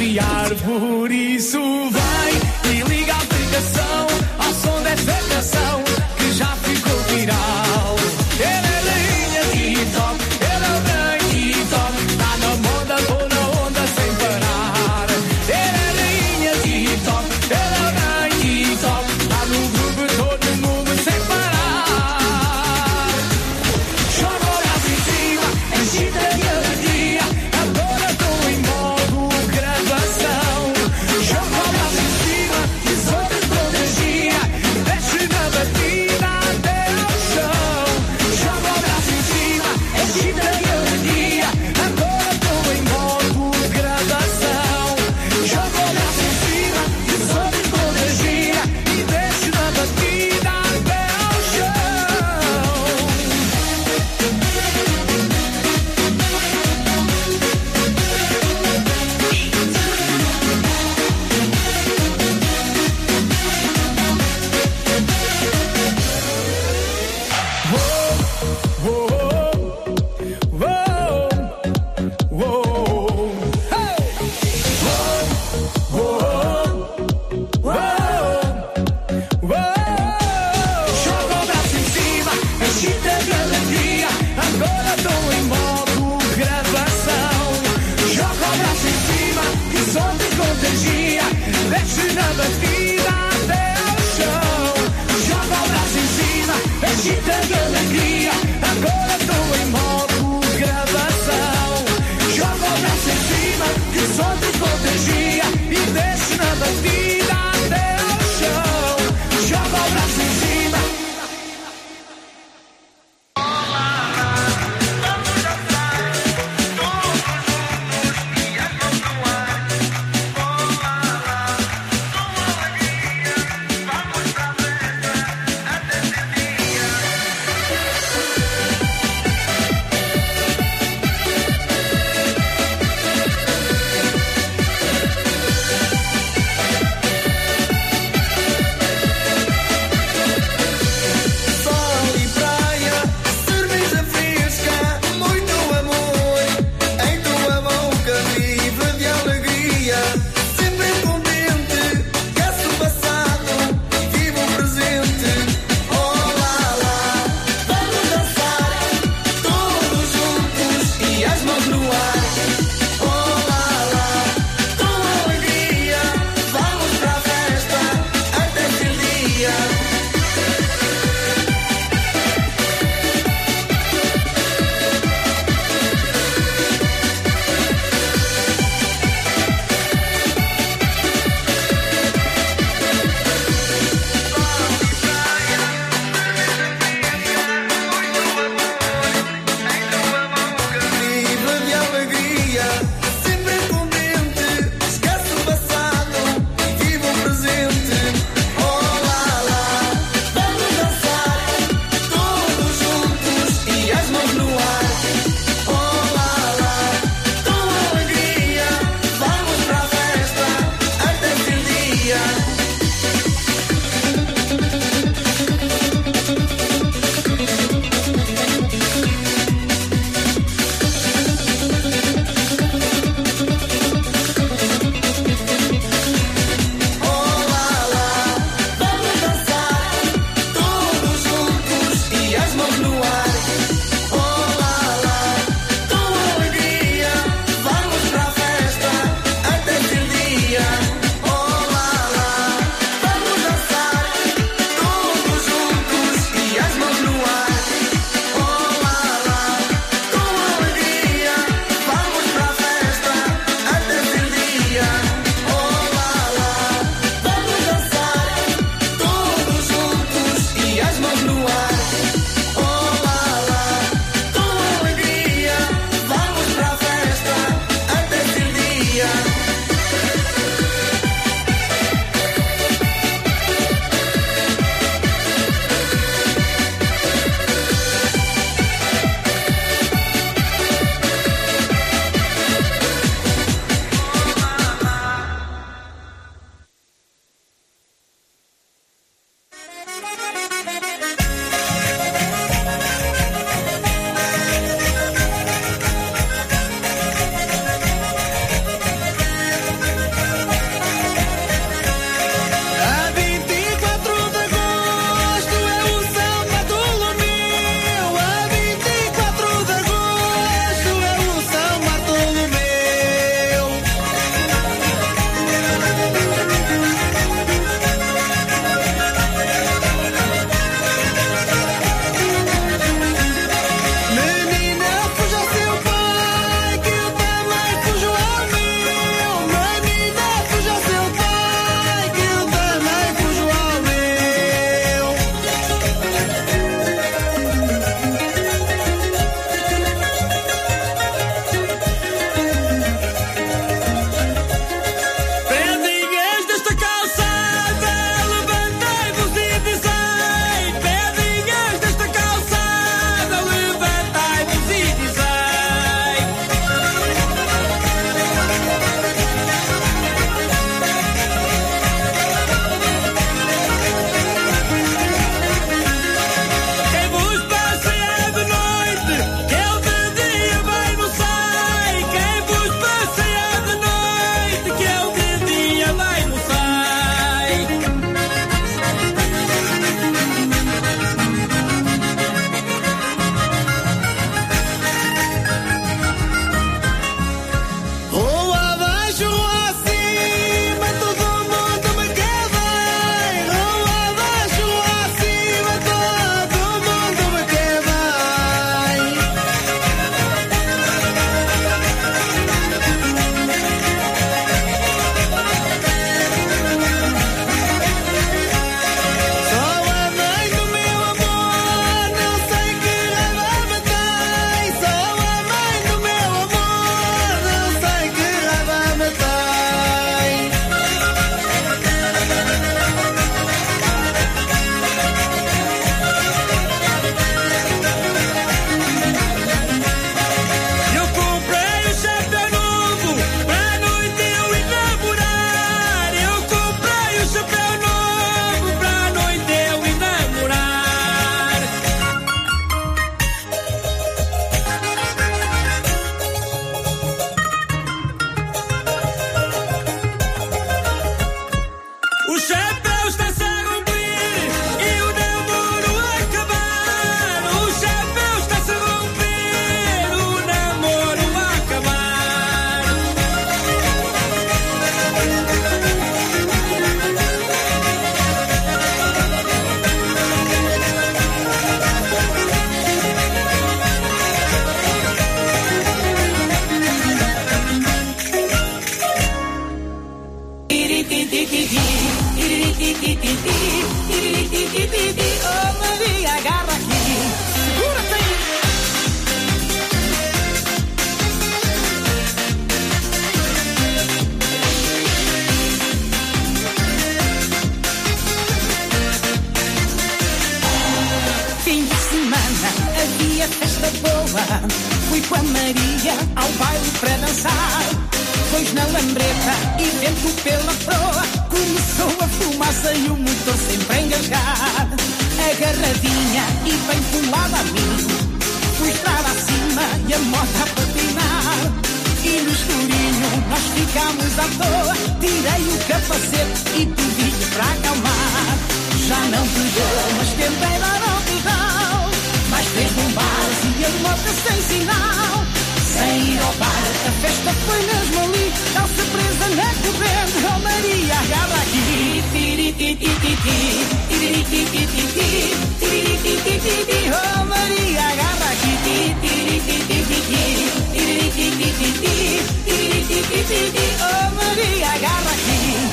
chatear, por isso vem e liga a aplicação ao som desta canção que já ficou viral. Ele é rainha TikTok, ele é o rei TikTok, tá na moda, tô na onda sem parar. Ele é rainha TikTok, ele é o rei TikTok, tá no grupo todo mundo sem parar. Joga o braço em cima, agita de alegria, agora tô em modo gravação. Joga o braço em cima, tesoura contagia, desce na batida. Maria ao baile para dançar. Pois na lambreta e vento pela proa começou a fumaça e o motor sempre a engasgar. Agarradinha e bem colada a mim, fui estrada acima e a moto a patinar. E no escurinho nós ficámos à toa, tirei o capacete e pedi-lhe para acalmar. Já não pegou, mas tentei dar ao pedal, mais três bombadas e a moto sem sinal. Sem ir ao bar, a festa foi mesmo ali, calça presa na corrente, oh Maria, agarra aqui. Oh Maria, agarra aqui. Oh Maria, agarra aqui.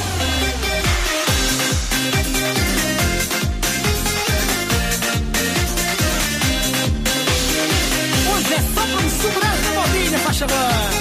Hoje é só para me segurar na modinha, faz favor.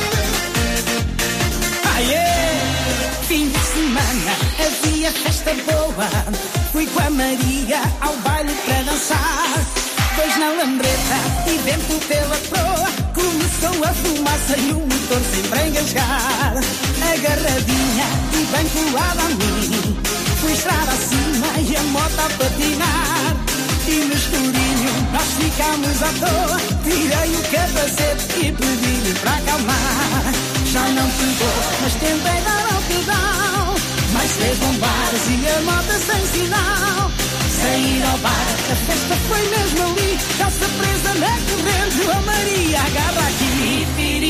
Ah, yeah. Fim de semana havia festa boa, fui com a Maria ao baile para dançar. Dois na lambreta e vento pela proa, começou a fumaça e o motor sempre a engasgar. Agarradinha e bem colada a mim, fui estrada acima e a moto a patinar. E no escurinho nós ficámos à toa, tirei o capacete e pedi-lhe para acalmar. Já não pegou, mas tentei dar ao pedal, mais três bombadas e a moto sem sinal. Sem ir ao bar, a festa foi mesmo ali, calça presa na corrente, oh Maria, agarra aqui.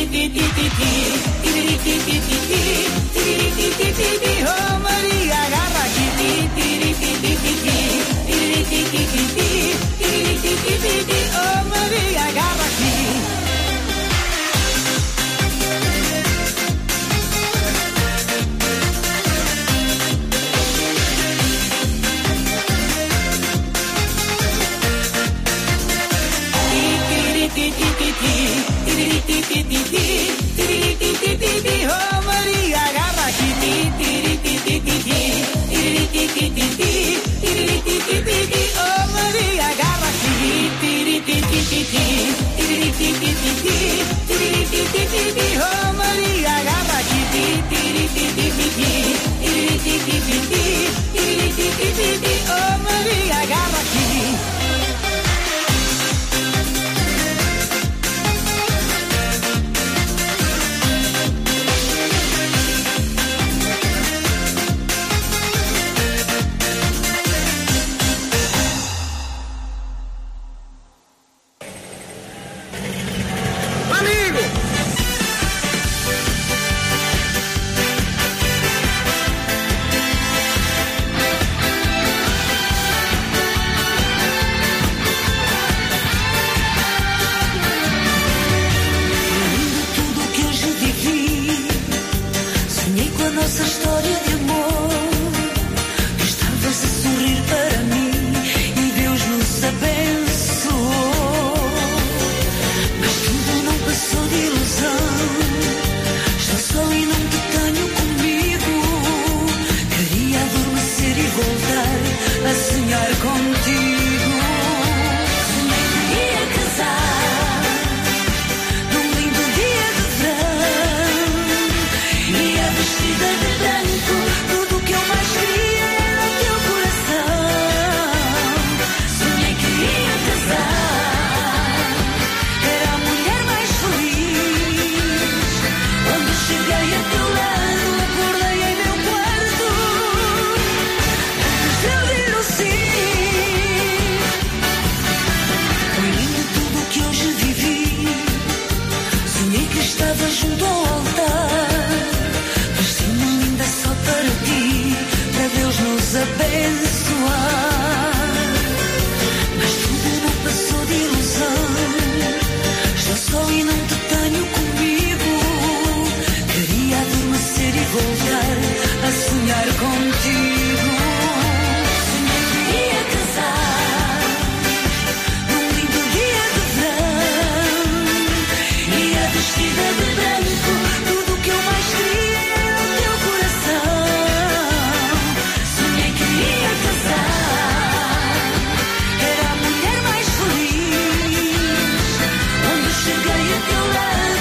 Oh Maria, agarra aqui. Oh Maria, agarra aqui. Oh Maria, agarra aqui. Oh Maria, agarra aqui. Oh Maria, agarra aqui. Oh Maria, agarra aqui. Cheguei a teu lado.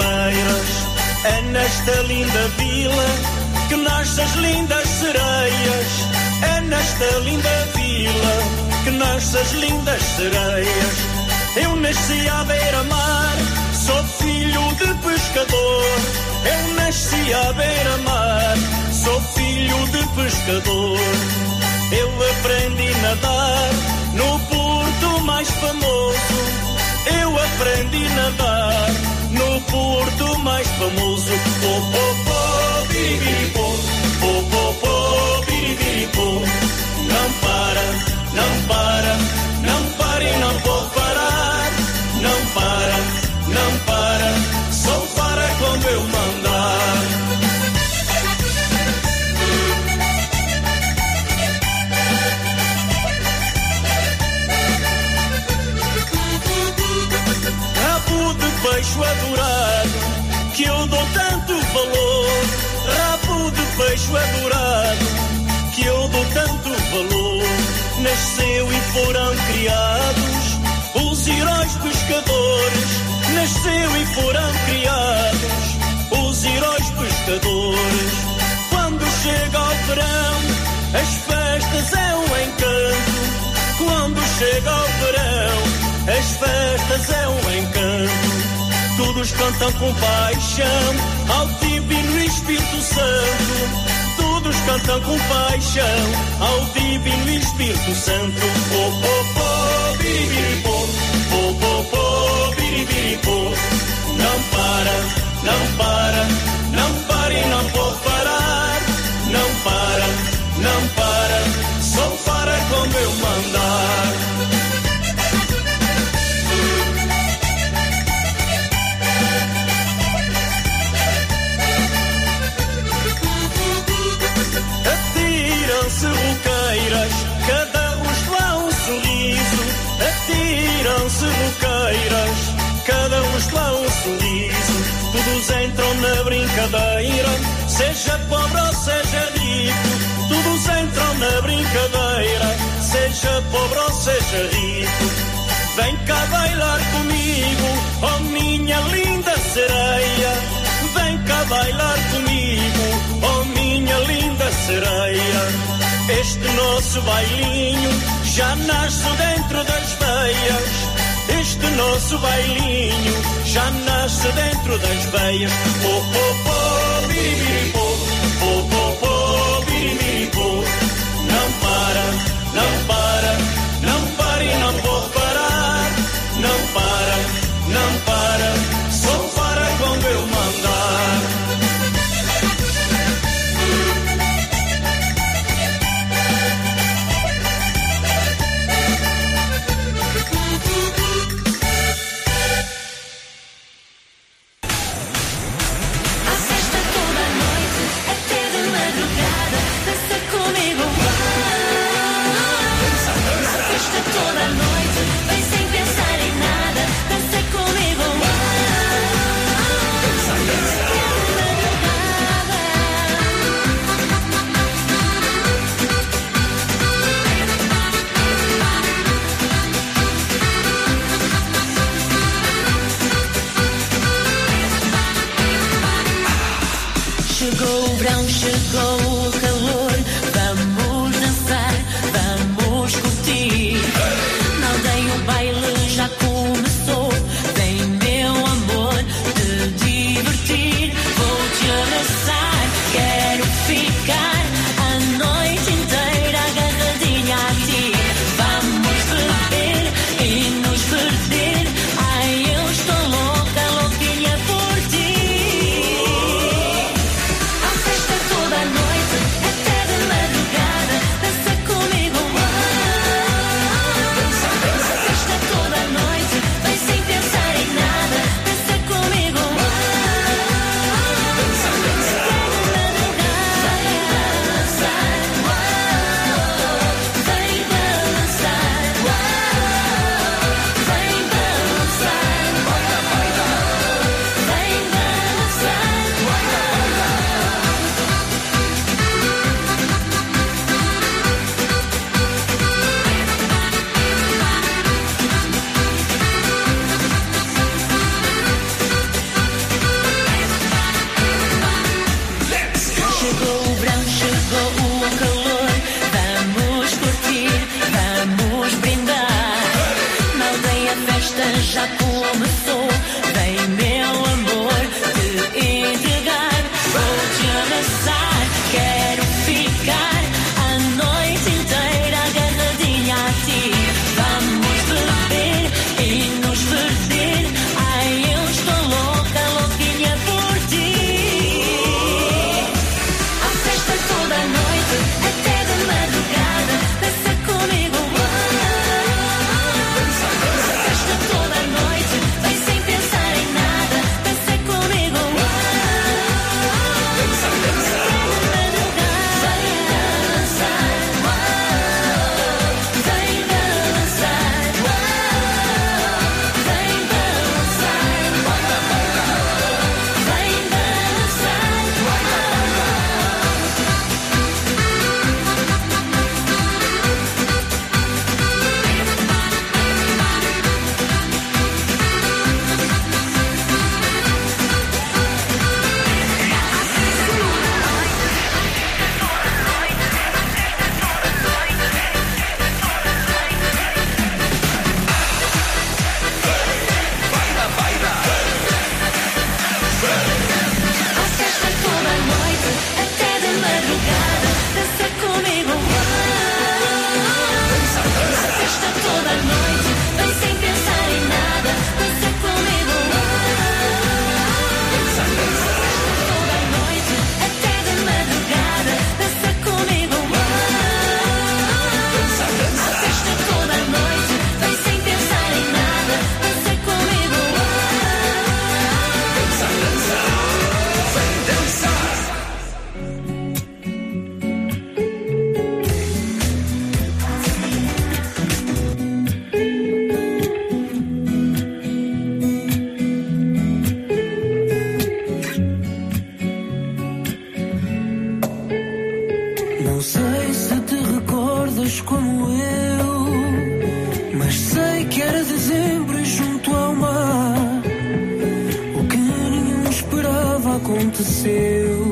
palmeiras. É nesta linda vila que nascem as lindas sereias. É nesta linda vila que nascem as lindas sereias. Eu nasci à beira-mar, sou filho de pescador. Eu nasci à beira-mar, sou filho de pescador. Eu aprendi a nadar no porto mais famoso. Eu aprendi a nadar no porto mais famoso. Pô, pô, pô, biribiripô, pô, pô, pô, biribiripô. Não para, não para, não para e não vou parar. Não para, não para, só para quando eu mandar. Rabo de peixe adorado, que eu dou tanto valor. Rabo de peixe adorado, que eu dou tanto valor. Nasceu e foram criados os heróis pescadores. Nasceu e foram criados os heróis pescadores. Quando chega ao verão, as festas é um encanto. Quando chega ao verão, as festas é um encanto. Todos cantam com paixão ao Divino Espírito Santo. Todos cantam com paixão ao Divino Espírito Santo. Pô, pô, pô, biribiripô, pô, pô, pô, biribiripô. Não para, não para, não para e não vou parar. Não para, não para, só para quando eu mandar. Atiram-se roqueiras, cada rosto há um sorriso. Atiram-se roqueiras, cada rosto há um sorriso. Todos entram na brincadeira, seja pobre ou seja rico. Todos entram na brincadeira, seja pobre ou seja rico. Vem cá bailar comigo, oh minha linda sereia. Vem cá bailar comigo, oh minha linda sereia. Este nosso bailinho já nasce dentro das veias. Este nosso bailinho já nasce dentro das veias. Pô, pô, pô, biribiripô, pô, pô, pô, biribiripô. Não para, não para, não para e não vou parar. Não para, não para, só para quando eu mandar. Chegou o verão, chegou o calor. Vamos dançar, vamos curtir. Na aldeia o baile já começou. Vem meu amor, te divertir. Vou te abraçar, quero ficar a noite inteira agarradinha a ti. Vamos beber e nos perder. Ai, eu estou louca, louquinha por ti. A festa toda a noite. festa já começou. Vem, meu amor, te entregar. Vou te abraçar, quero ficar a noite inteira agarradinha a ti. Vamos beber e nos perder. Ai, eu estou louca, louquinha por ti. A festa toda a noite, até de madrugada. Dança comigo, a festa toda a noite, vem sem pensar em nada. Dança comigo, dança, dança, até de madrugada. Vem dançar, vem dançar, vem dançar, vem a festa toda a noite, até de madrugada. Dança comigo, a festa toda a noite, vem sem pensar em nada. Dança comigo, a festa toda a noite, até de madrugada. Dança comigo, a festa toda a noite, vem sem pensar em nada. Dança comigo, dança, dança, vem dançar. Não sei se te recordas como eu, mas sei que era dezembro e junto ao mar. O que nenhum esperava aconteceu.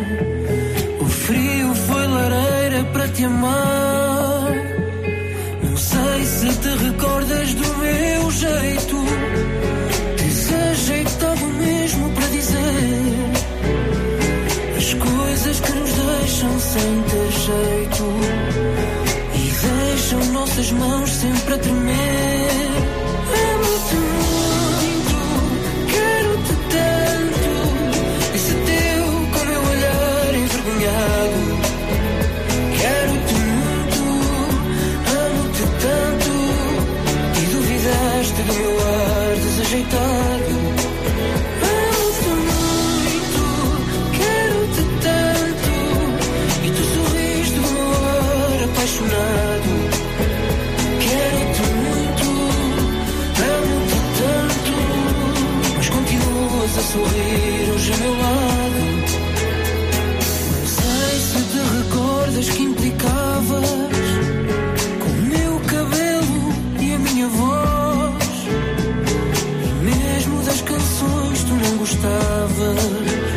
O frio foi lareira para te amar. Não sei se te recordas do meu jeito. Desajeitava mesmo para dizer as coisas que nos deixam sem ter jeito e deixam nossas mãos sempre a tremer. Amo-te muito, quero-te tanto. Esse teu com meu olhar envergonhado. Quero-te muito, amo-te tanto. E duvidaste do meu ar desajeitado. Amo-te muito, quero-te tanto. E tu sorriste do meu ar apaixonado. Quero-te muito, amo-te tanto. Mas continuas a sorrir hoje ao meu lado. Não sei se te recordas que implicavas com o meu cabelo e a minha voz. E mesmo das canções tu não gostavas,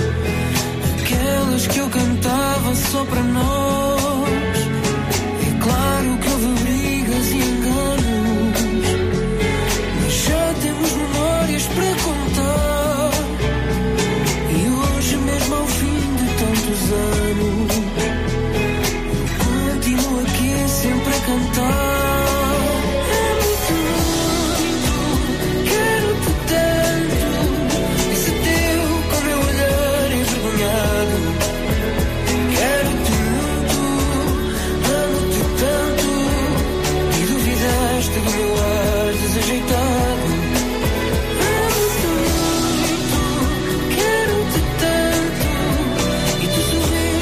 aquelas que eu cantava só para nós. É claro que houve brigas e enganos, mas já temos memórias para contar. E hoje mesmo ao fim de tantos anos, eu continuo aqui sempre a cantar. Amo-te muito, quero-te tanto. Esse teu com meu olhar envergonhado. Quero-te muito, amo-te tanto. E duvidaste do meu ar desajeitado. Amo-te muito, quero-te tanto. E tu sorriste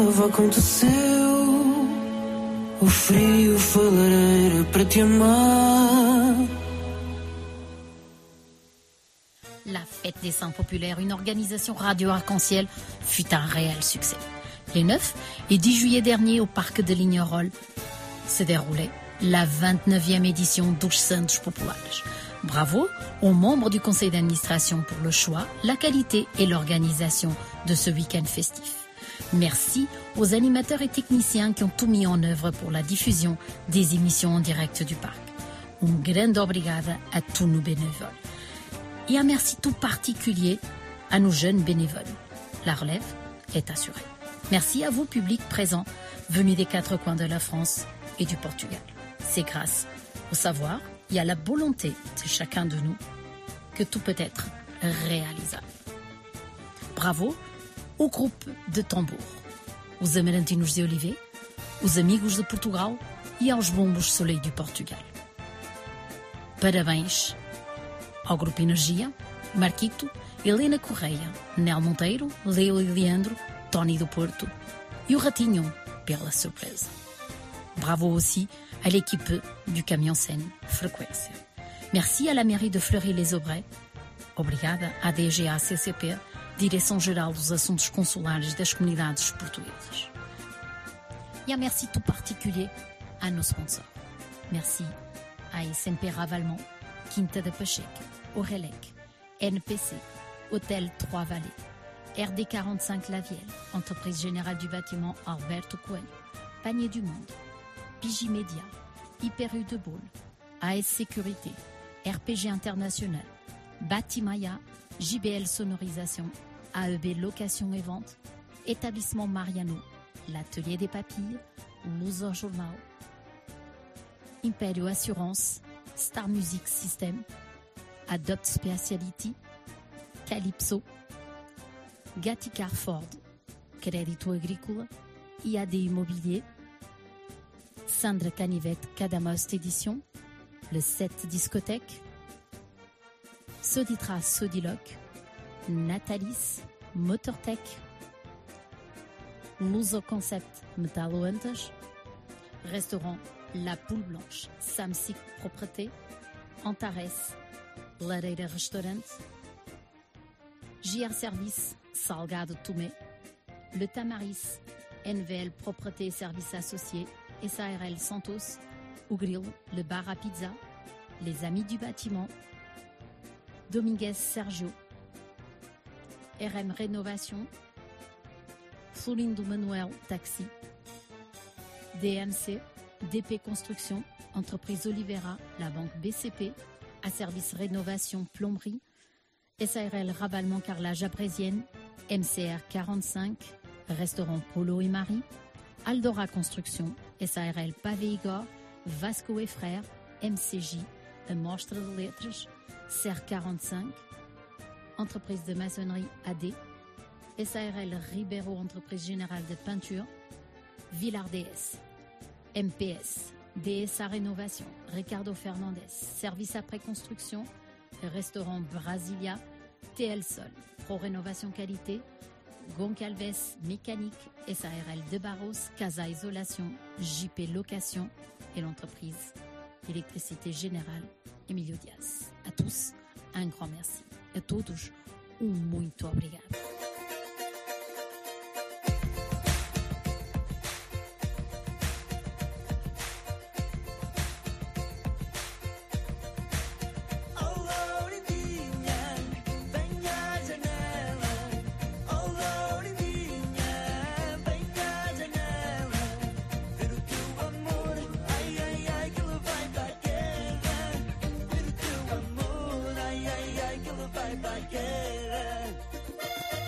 nova aconteceu. O frio foi lareira para te amar. La Fête des Saints populaires, une organisation Radio Arc-en-Ciel, fut un réel succès. Les neuf et dix juillet dernier, au parc de Lignerolles, se déroulait la vingt-neuvième édition dos Santos Populares. Bravo aux membres du conseil d'administration pour le choix, la qualité et l'organisation de ce week-end festif. Merci aux animateurs et techniciens qui ont tout mis en œuvre pour la diffusion des émissions en direct du parc. Un grande obrigada à tous nos bénévoles. Et un merci tout particulier à nos jeunes bénévoles. La relève est assurée. Merci à vous, public présent, venus des quatre coins de la France et du Portugal. C'est grâce au savoir et à la volonté de chacun de nous que tout peut être réalisable. Bravo au groupe de tambour, os Amarantinos de Olivet, os Amigos de Portugal e aos Bombos Soleil du Portugal. Parabéns ao Grupo Energia, Marquito, Helena Correia, Nel Monteiro, Leo e Leandro, Tony do Porto e o Ratinho pela surpresa. Bravo aussi à l'équipe du camion Seine Frequência. Merci à la mairie de Fleury-les-Aubrais. Obrigada à D G A C C P, Direção-Geral dos Assuntos Consulares das Comunidades Portuguesas. E un merci tout particulier à nos sponsors. Merci à S M P Ravalmont, Quinta da Pacheca, Orelec, N P C, Hôtel Trois-Vallées, R D quarante-cinq La Vielle, Entreprise Générale du Bâtiment Alberto Coelho, Panier du Monde, Pigi Média, Hyper U de Baule, A S Sécurité, R P G International, Batimaya, J B L Sonorisation, A E B Location et Vente, Établissement Mariano, l'Atelier des Papilles, Luso Journal, Império Assurance, Star Music System, Adopt Speciality, Calypso, Gaticar Ford, Crédito Agrícola, I A D Immobilier, Sandra Canivette Cadamost Édition, le sept Discothèque, Soditra Sodiloc, Natalis, Motortech, Luso Concept Metalo Antas, Restaurant La Poule Blanche, Samsic Propreté, Antares, Lareira Restaurante, J R Service, Salgado Tomé, Le Tamaris, N V L Propreté et Services Associés, S A R L Santos, au Grill, le bar à pizza, les Amis du Bâtiment, Dominguez Sergio, R M Rénovation, Florindo Manuel Taxi, D M C, D P Construction, Entreprise Olivera, la banque B C P, à service rénovation plomberie, S A R L Ravallement Carrelage Abrésienne, M C R quarante-cinq, Restaurant Polo et Marie, Aldora Construction, S A R L Pavé Igor, Vasco et Frères, M C J, Mostra de Letras, C E R quarante-cinq, Entreprise de maçonnerie A D, S A R L Ribeiro Entreprise Générale de Peinture, Villar D S, M P S, D S A Rénovation, Ricardo Fernandez, Service après construction, Restaurant Brasilia, T L Sol, Pro Rénovation Qualité, Goncalves Mécanique, S A R L De Barros, Casa Isolation, J P Location et l'entreprise Électricité Générale Emilio Diaz. À tous, un grand merci. A todos, um muito obrigado. Vai, vai, vai,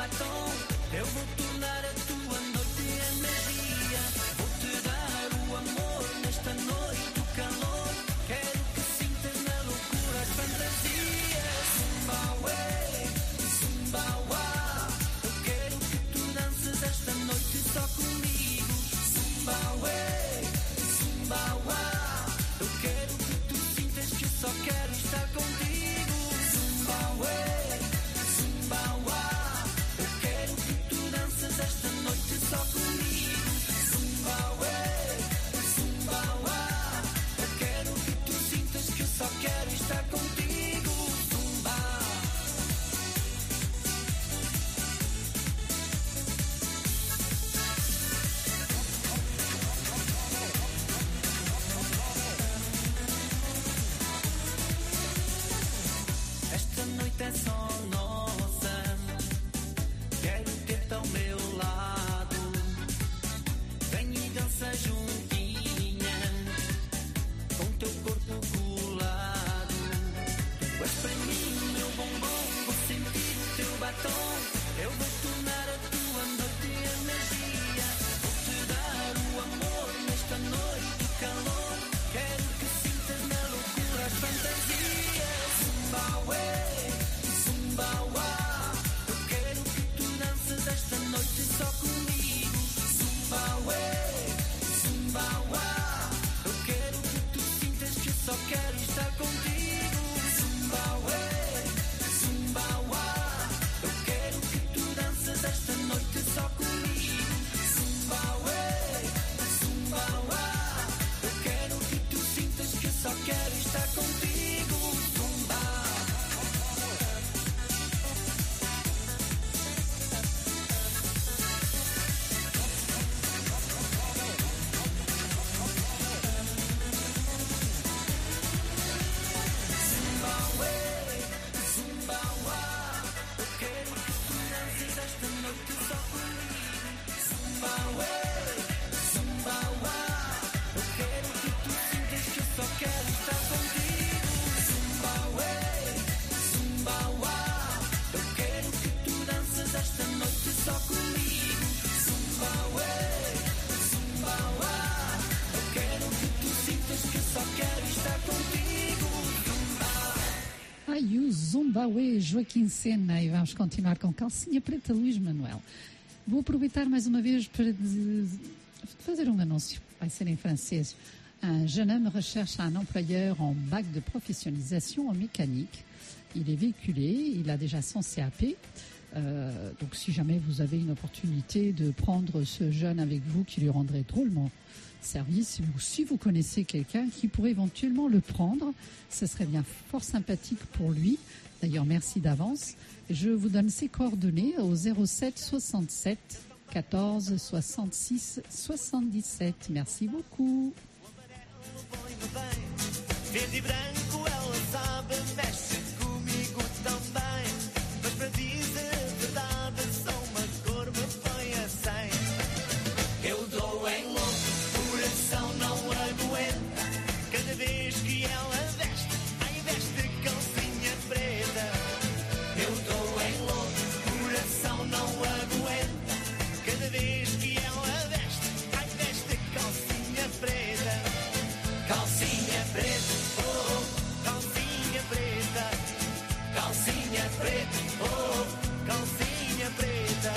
batom. Eu vou tornar a tua noite em magia. Vou-te dar o amor nesta noite, o calor. Quero que sintas na loucura as fantasias. Zimbabwe, Zimbabwe. Eu quero que tu dances esta noite só comigo. Zimbabwe, Zimbabwe. Eu quero que tu sintas que eu só quero estar contigo. Zimbabwe, Zimbabwe. Eu quero que tu dances esta noite só comigo. Zimbabwe, Zimbabwe. Eu quero que tu sintas que eu só quero estar contigo. Zumba. Esta noite é só nossa. Quero ter-te ao meu lado. Vem e dança juntinha, com teu corpo colado. Tu és para mim meu bombom. Vou sentir o teu batom. Eu vou tornar a tua noite em magia. Vou-te dar o amor nesta noite, o calor. Quero que sintas na loucura as fantasias. Zimbabwe, Zimbabwe. Eu quero que tu dances esta noite só comigo. Zimbabwe, Zimbabwe. Eu quero que tu sintas que eu só quero estar contigo. Zimbabwe, Zimbabwe. Eu quero que tu dances esta noite só comigo. Zimbabwe, Zimbabwe. Eu quero que tu sintas que eu só quero estar contigo. Zumba. Zimbabwe, Zimbabwe. Eu quero que tu dances esta noite só comigo. Zimbabwe, Zimbabwe. Eu quero que tu sintas que eu só quero estar contigo. Zimbabwe, Zimbabwe. Eu quero que tu dances esta noite só comigo. Zimbabwe, Zimbabwe. Eu quero que tu sintas que eu só quero estar contigo. Zumba. Ai, o Zimbabwe, Joaquim Sena, e vamos continuar com Calcinha Preta, Luís Manuel. Vou aproveitar mais uma vez para de- de fazer um anúncio, vai ser em francês. Un jeune homme recherche un employeur en bac de professionnalisation en mécanique. Il est véhiculé, il a déjà son C A P. Euh, donc si jamais vous avez une opportunité de prendre ce jeune avec vous qui lui rendrait drôlement service, ou si vous connaissez quelqu'un qui pourrait éventuellement le prendre, ce serait bien fort sympathique pour lui. D'ailleurs, merci d'avance. Je vous donne ses coordonnées au zéro sept soixante-sept quatorze soixante-six soixante-dix-sept. Merci beaucoup. Verde e branco ela sabe, mexe comigo também. Mas para dizer a verdade, só uma cor me põe a cem. Eu dou em louco, coração não aguenta. Cada vez que ela veste, ai veste calcinha preta. Eu dou em louco, coração não aguenta. Cada vez que ela veste, ai veste calcinha preta. Calcinha preta, oh, oh, calcinha preta. Calcinha preta, oh, oh, calcinha preta.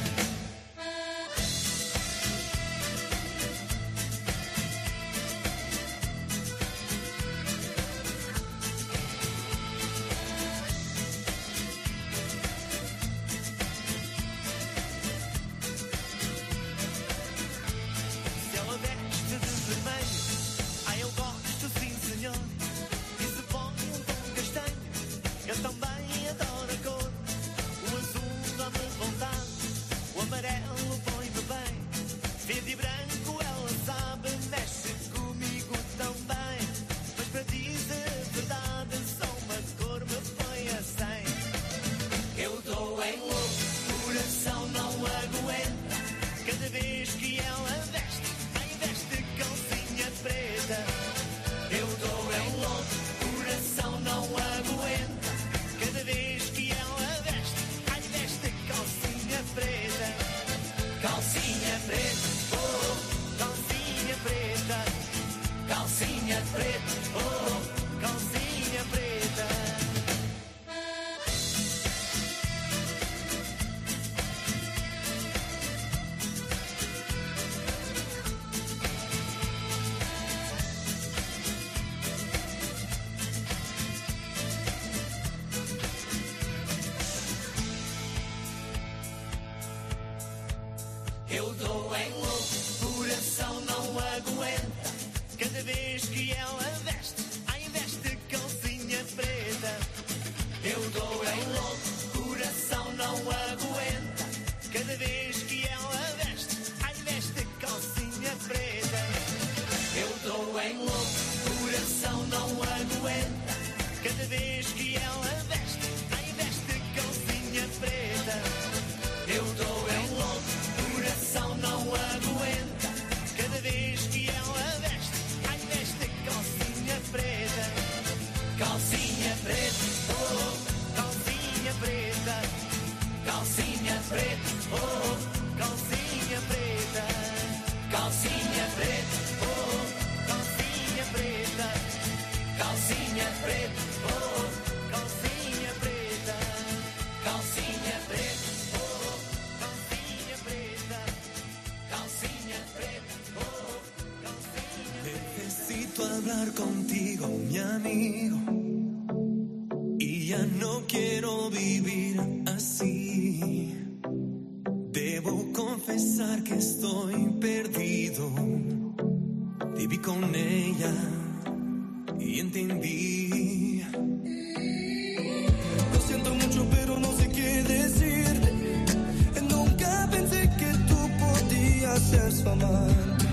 Se ela veste de vermelho, ai eu gosto sim senhor. E se põe um tom castanho, eu também adoro a cor. O azul dá-me vontade, o amarelo põe-me bem. Verde e branco ela sabe, mexe comigo também. Mas para dizer a verdade, só uma cor me põe a cem. Eu dou em louco, coração não aguenta. Cada vez que ela veste, ai veste calcinha preta. Eu dou em louco, coração não aguenta. Cada vez que ela Eu dou em louco, coração não aguenta. Cada vez que ela veste, ai veste calcinha preta. Eu dou em louco, coração não aguenta. Cada vez que ela veste, ai veste calcinha preta. Eu dou em louco, coração não aguenta. Cada vez que ela veste, ai veste calcinha preta. Eu dou em louco, coração não aguenta. Cada vez que ela veste, ai veste calcinha preta. Calcinha preta, oh, calcinha preta. Calcinha preta, oh, calcinha preta. Calcinha preta, oh, calcinha preta. Calcinha preta, oh, calcinha preta. Calcinha preta, oh, calcinha preta. Calcinha preta, oh, calcinha preta. Necesito hablar contigo, mi amigo. Y ya no quiero vivir así. Debo confesar que estoy perdido. Viví con ella y entendí. Lo siento mucho, pero no sé qué decirte. Nunca pensé que tú podías ser su amante.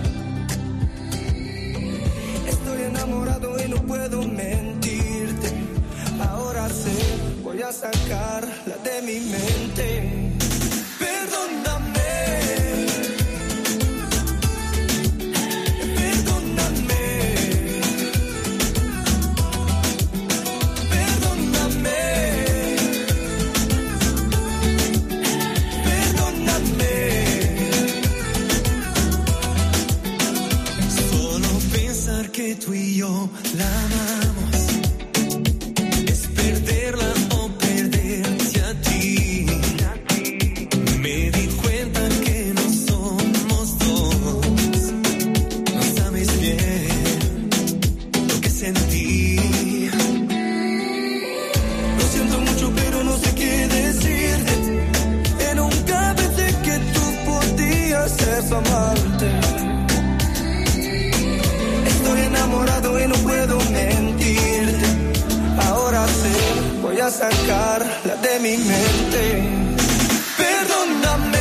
Estoy enamorado y no puedo mentirte. Ahora sé, voy a sacarla de mi mente. Perdóname. Que tú y yo la amamos, es perderla o perderte a ti. Me di cuenta que no somos dos, no sabes bien lo que sentí. Lo siento mucho, pero no sé qué decirte. Y nunca pensé que tú podías ser su amante. Estoy enamorado y no puedo mentirte. Ahora sé, voy a sacarla de mi mente. Perdóname.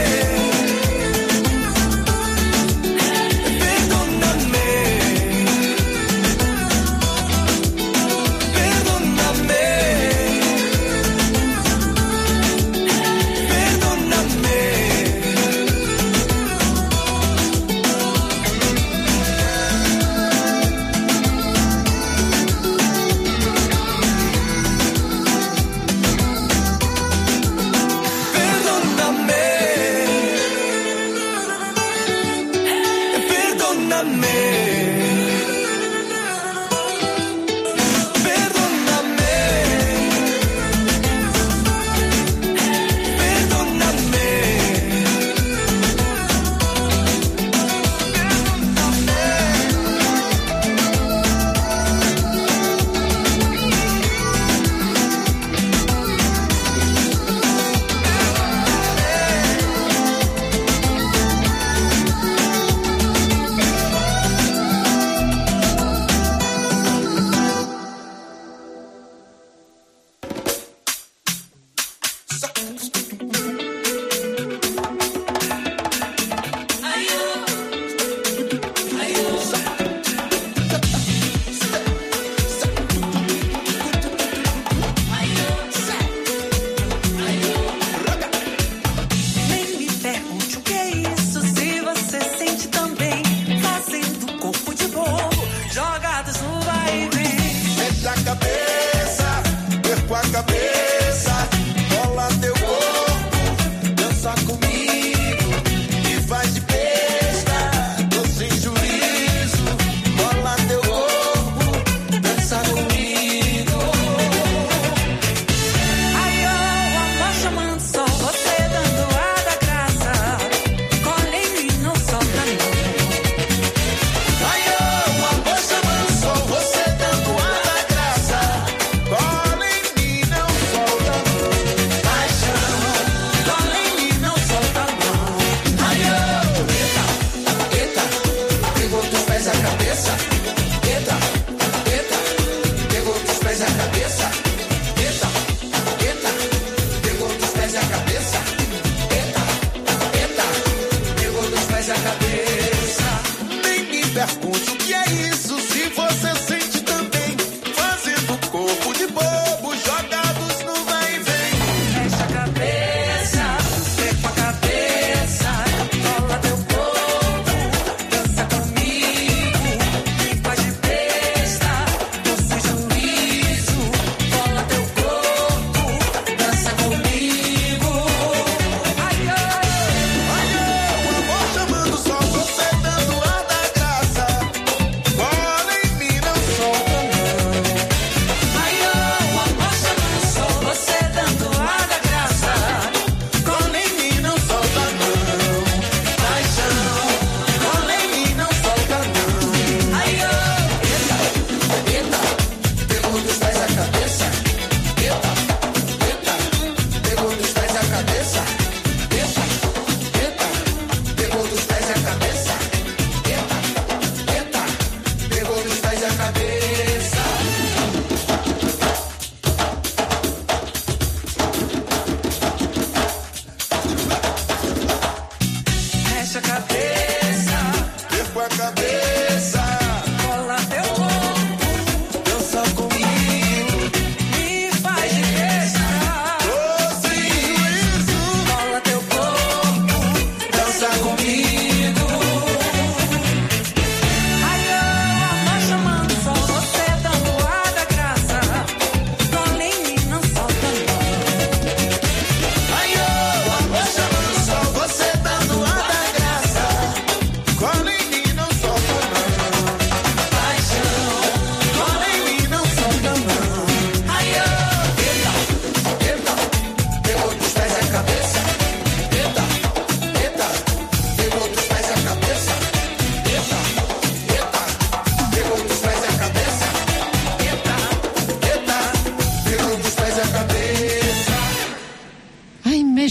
Mete a cabeça, perco a cabeça, bola teu corpo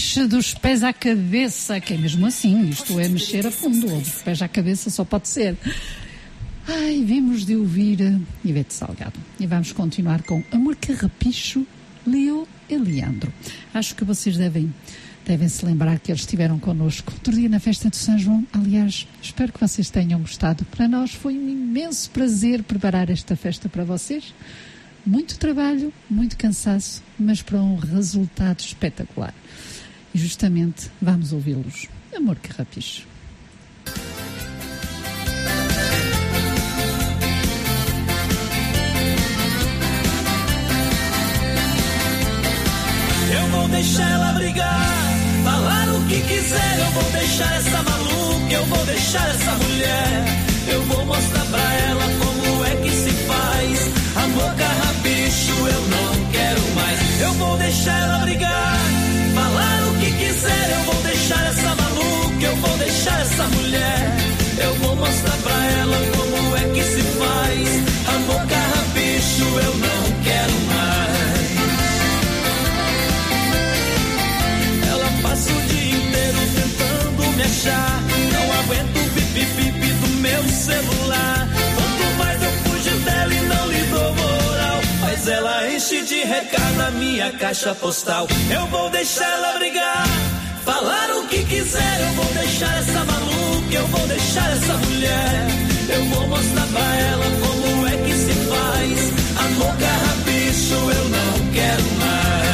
mexe dos pés à cabeça, que é mesmo assim, isto é mexer a fundo, ou dos pés à cabeça só pode ser. Ai, vimos de ouvir Ivete Salgado. E vamos continuar com Amor Carrapicho, Leo e Leandro. Acho que vocês devem, devem se lembrar que eles estiveram connosco outro dia na festa de São João. Aliás, espero que vocês tenham gostado. Para nós foi um imenso prazer preparar esta festa para vocês. Muito trabalho, muito cansaço, mas para um resultado espetacular. E justamente vamos ouvi-los. Amor Carrapicho. Eu vou deixar ela brigar, falar o que quiser. Eu vou deixar essa maluca, eu vou deixar essa mulher. Eu vou mostrar pra ela como é que se faz. Amor carrapicho, eu não quero mais. Eu vou deixar ela brigar, falar o que quiser. Eu vou deixar essa maluca, eu vou deixar essa mulher. Eu vou mostrar pra ela como é que se faz. Amor carrapicho, eu não quero mais. Passo o dia inteiro tentando me achar. Não aguento o pipi-pipi do meu celular. Quanto mais eu fujo dela e não lhe dou moral, mas ela enche de recado a minha caixa postal. Eu vou deixar ela brigar, falar o que quiser. Eu vou deixar essa maluca, eu vou deixar essa mulher. Eu vou mostrar pra ela como é que se faz. Amor carrapicho, eu não quero mais.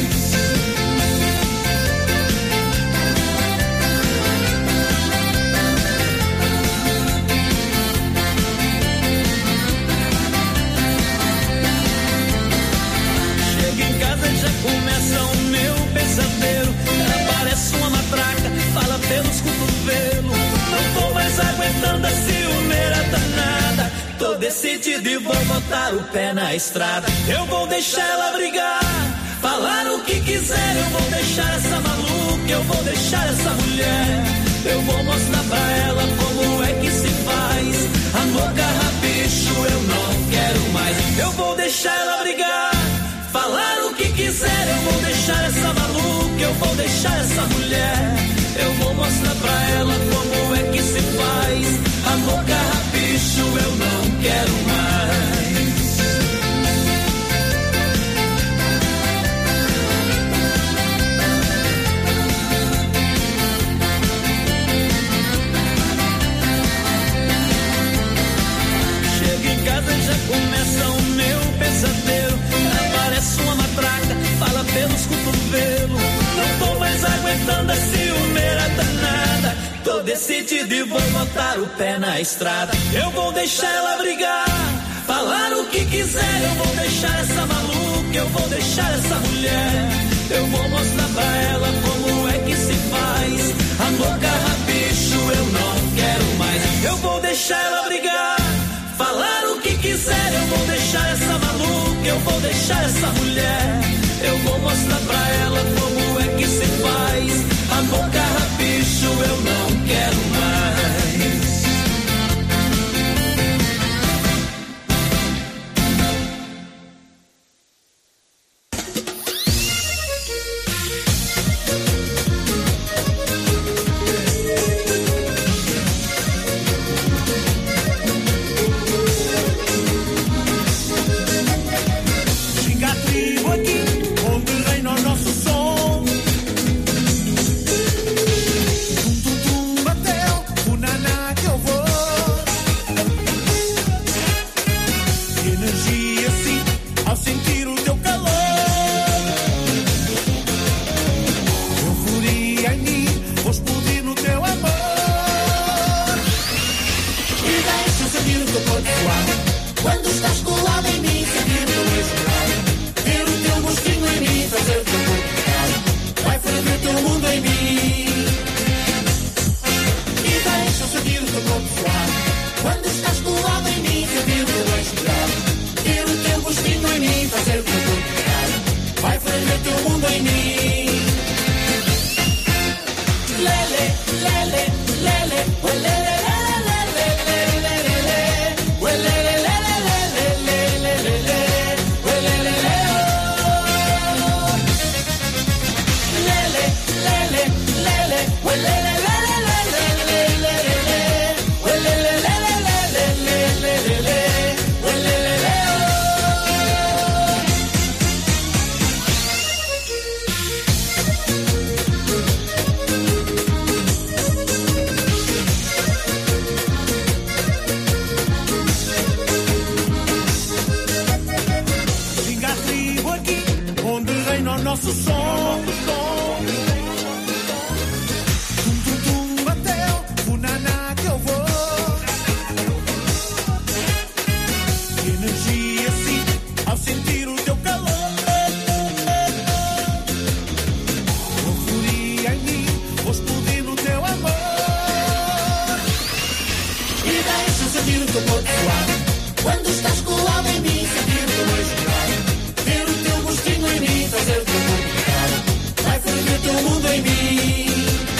Já começa o meu pesadelo. Ela parece uma matraca, fala pelos cotovelos. Não tô mais aguentando a ciumeira danada. Tô decidido e vou botar o pé na estrada. Eu vou deixar ela brigar, falar o que quiser. Eu vou deixar essa maluca, eu vou deixar essa mulher. Eu vou mostrar pra ela como é que se faz. Amor carrapicho, eu não quero mais. Eu vou deixar ela brigar, falar o que quiser. Eu vou deixar essa maluca, eu vou deixar essa mulher. Eu vou mostrar pra ela como é que se faz. Amor carrapicho, eu não quero mais. Chego em casa e já começa o meu pesadelo. Parece uma matraca, fala pelos cotovelos. Não tô mais aguentando a ciumeira danada. Tô decidido e vou botar o pé na estrada. Eu vou deixar ela brigar, falar o que quiser. Eu vou deixar essa maluca, eu vou deixar essa mulher. Eu vou mostrar pra ela como é que se faz. Amor carrapicho, eu não quero mais. Eu vou deixar ela brigar, falar o que quiser. Eu vou deixar essa maluca, eu vou deixar essa mulher. Eu vou mostrar pra ela como é que se faz. Amor carrapicho, eu não quero mais. Lele, no nosso som. Tum, tum, tum, bateu, o naná que eu vou. Energia sim, ao sentir o teu calor. Euforia em mim, vou explodir no teu amor. E deixa sentir o teu corpo suave. Quando estás colado em mim, sentir o teu beijo gelado. Ter o teu gostinho em mim, fazer o teu corpo picado. Vai ferver o teu mundo em mim.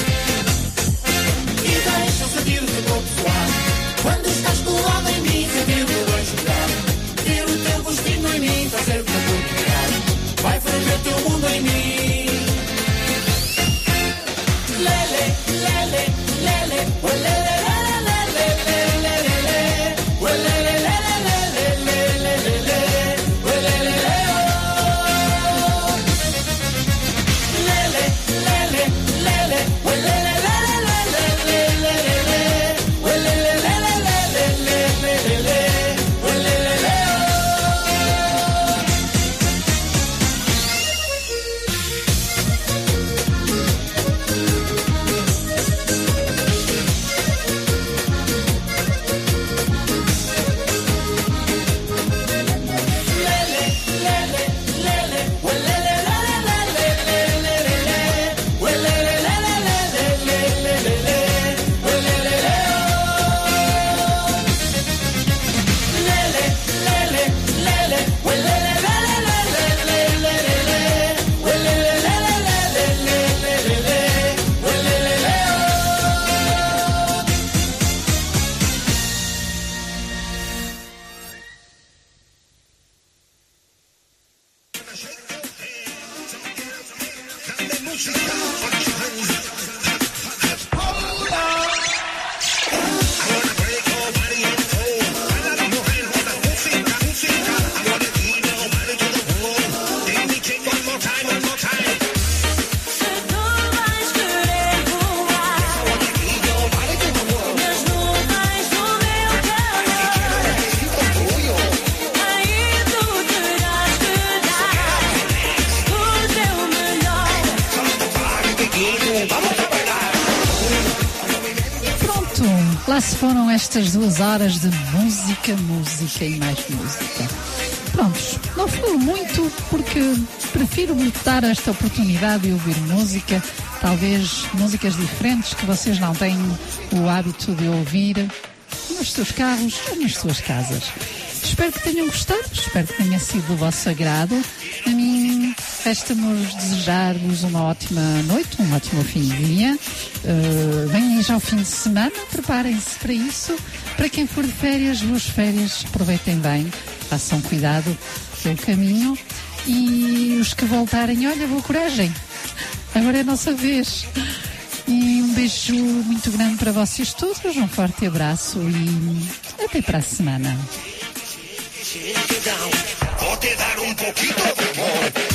E deixa sentir o teu corpo suave. Quando estás colado em mim, sentir o teu beijo gelado. Ter o teu gostinho em mim, fazer o teu corpo picado. Vai ferver o teu mundo em mim. Lele, lele, lele, oh, lele, lele, lele, lele, lele, oh, lele, lele. Lá se foram estas duas horas de música, música e mais música. Prontos, não falo muito porque prefiro dar esta oportunidade de ouvir música, talvez músicas diferentes que vocês não têm o hábito de ouvir nos seus carros ou nas suas casas. Espero que tenham gostado, espero que tenha sido do vosso agrado. A mim resta-nos desejar-vos uma ótima noite, um ótimo fim de dia. Uh, venham já ao fim de semana, preparem-se para isso. Para quem for de férias, boas férias, aproveitem bem, façam cuidado pelo caminho. E os que voltarem, olha, boa coragem, agora é a nossa vez. E um beijo muito grande para vocês todos, um forte abraço e até para a semana. Vou te dar um pouquinho de amor.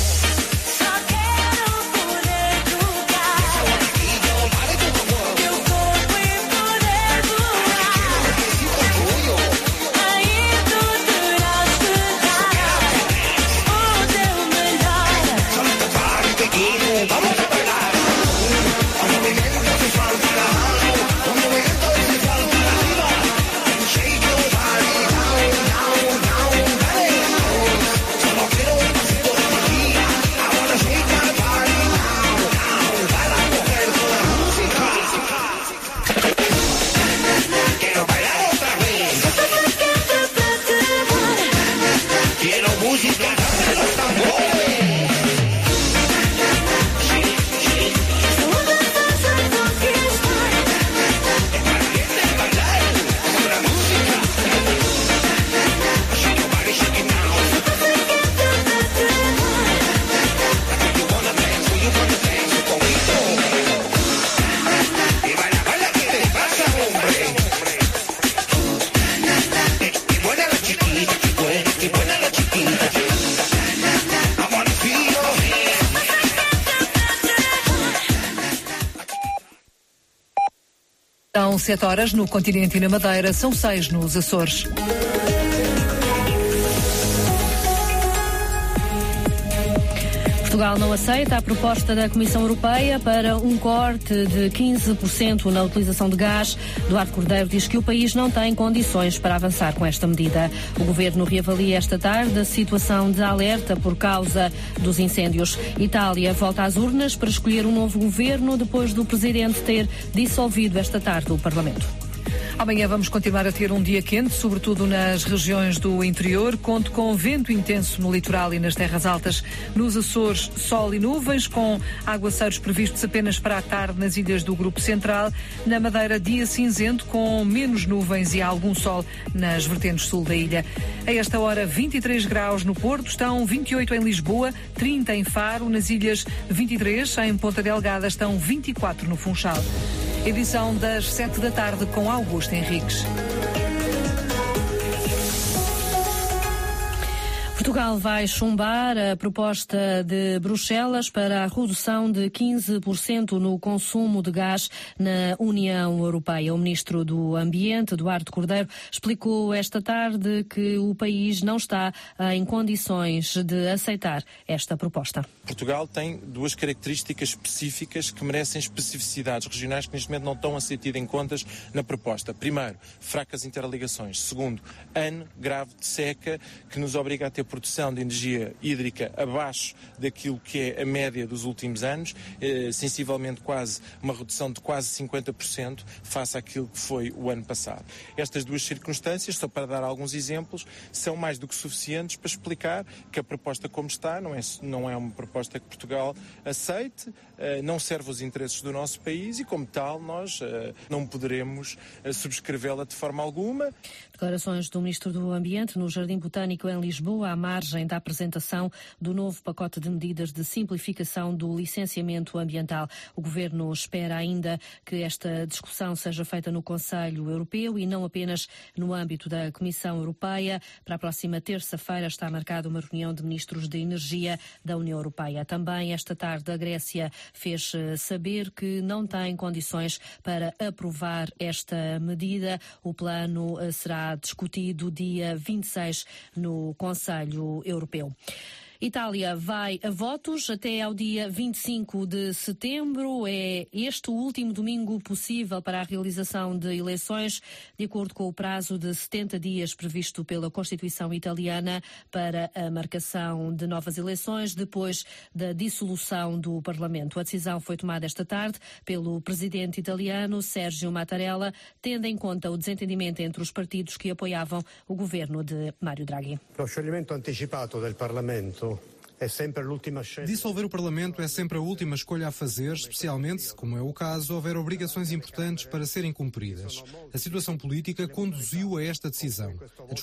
São sete horas no continente e na Madeira, são seis nos Açores. Portugal não aceita a proposta da Comissão Europeia para um corte de quinze por cento na utilização de gás. Duarte Cordeiro diz que o país não tem condições para avançar com esta medida. O Governo reavalia esta tarde a situação de alerta por causa dos incêndios. Itália volta às urnas para escolher um novo governo depois do Presidente ter dissolvido esta tarde o Parlamento. Amanhã vamos continuar a ter um dia quente, sobretudo nas regiões do interior. Conto com vento intenso no litoral e nas terras altas. Nos Açores, sol e nuvens, com aguaceiros previstos apenas para a tarde nas ilhas do Grupo Central. Na Madeira, dia cinzento, com menos nuvens e algum sol nas vertentes sul da ilha. A esta hora, vinte e três graus no Porto, estão vinte e oito em Lisboa, trinta em Faro, nas ilhas vinte e três, em Ponta Delgada estão vinte e quatro no Funchal. Edição das sete da tarde com Augusto Henriques. Portugal vai chumbar a proposta de Bruxelas para a redução de quinze por cento no consumo de gás na União Europeia. O ministro do Ambiente, Duarte Cordeiro, explicou esta tarde que o país não está em condições de aceitar esta proposta. Portugal tem duas características específicas que merecem especificidades regionais que neste momento não estão a ser tidas em contas na proposta. Primeiro, fracas interligações. Segundo, ano grave de seca que nos obriga a ter produção de energia hídrica abaixo daquilo que é a média dos últimos anos, eh, sensivelmente quase uma redução de quase cinquenta por cento face àquilo que foi o ano passado. Estas duas circunstâncias, só para dar alguns exemplos, são mais do que suficientes para explicar que a proposta como está não é, não é uma proposta que Portugal aceite, eh, não serve os interesses do nosso país e, como tal, nós eh, não poderemos eh, subscrevê-la de forma alguma. Declarações do Ministro do Ambiente no Jardim Botânico em Lisboa, à margem da apresentação do novo pacote de medidas de simplificação do licenciamento ambiental. O Governo espera ainda que esta discussão seja feita no Conselho Europeu e não apenas no âmbito da Comissão Europeia. Para a próxima terça-feira está marcada uma reunião de ministros de energia da União Europeia. Também esta tarde a Grécia fez saber que não tem condições para aprovar esta medida. O plano será discutido dia vinte e seis no Conselho Europeu. Itália vai a votos até ao dia vinte e cinco de setembro. É este o último domingo possível para a realização de eleições, de acordo com o prazo de setenta dias previsto pela Constituição italiana para a marcação de novas eleições depois da dissolução do Parlamento. A decisão foi tomada esta tarde pelo presidente italiano Sergio Mattarella, tendo em conta o desentendimento entre os partidos que apoiavam o governo de Mário Draghi. Lo scioglimento anticipato del Parlamento. Dissolver o Parlamento é sempre a última escolha a fazer, especialmente se, como é o caso, houver obrigações importantes para serem cumpridas. A situação política conduziu a esta decisão. A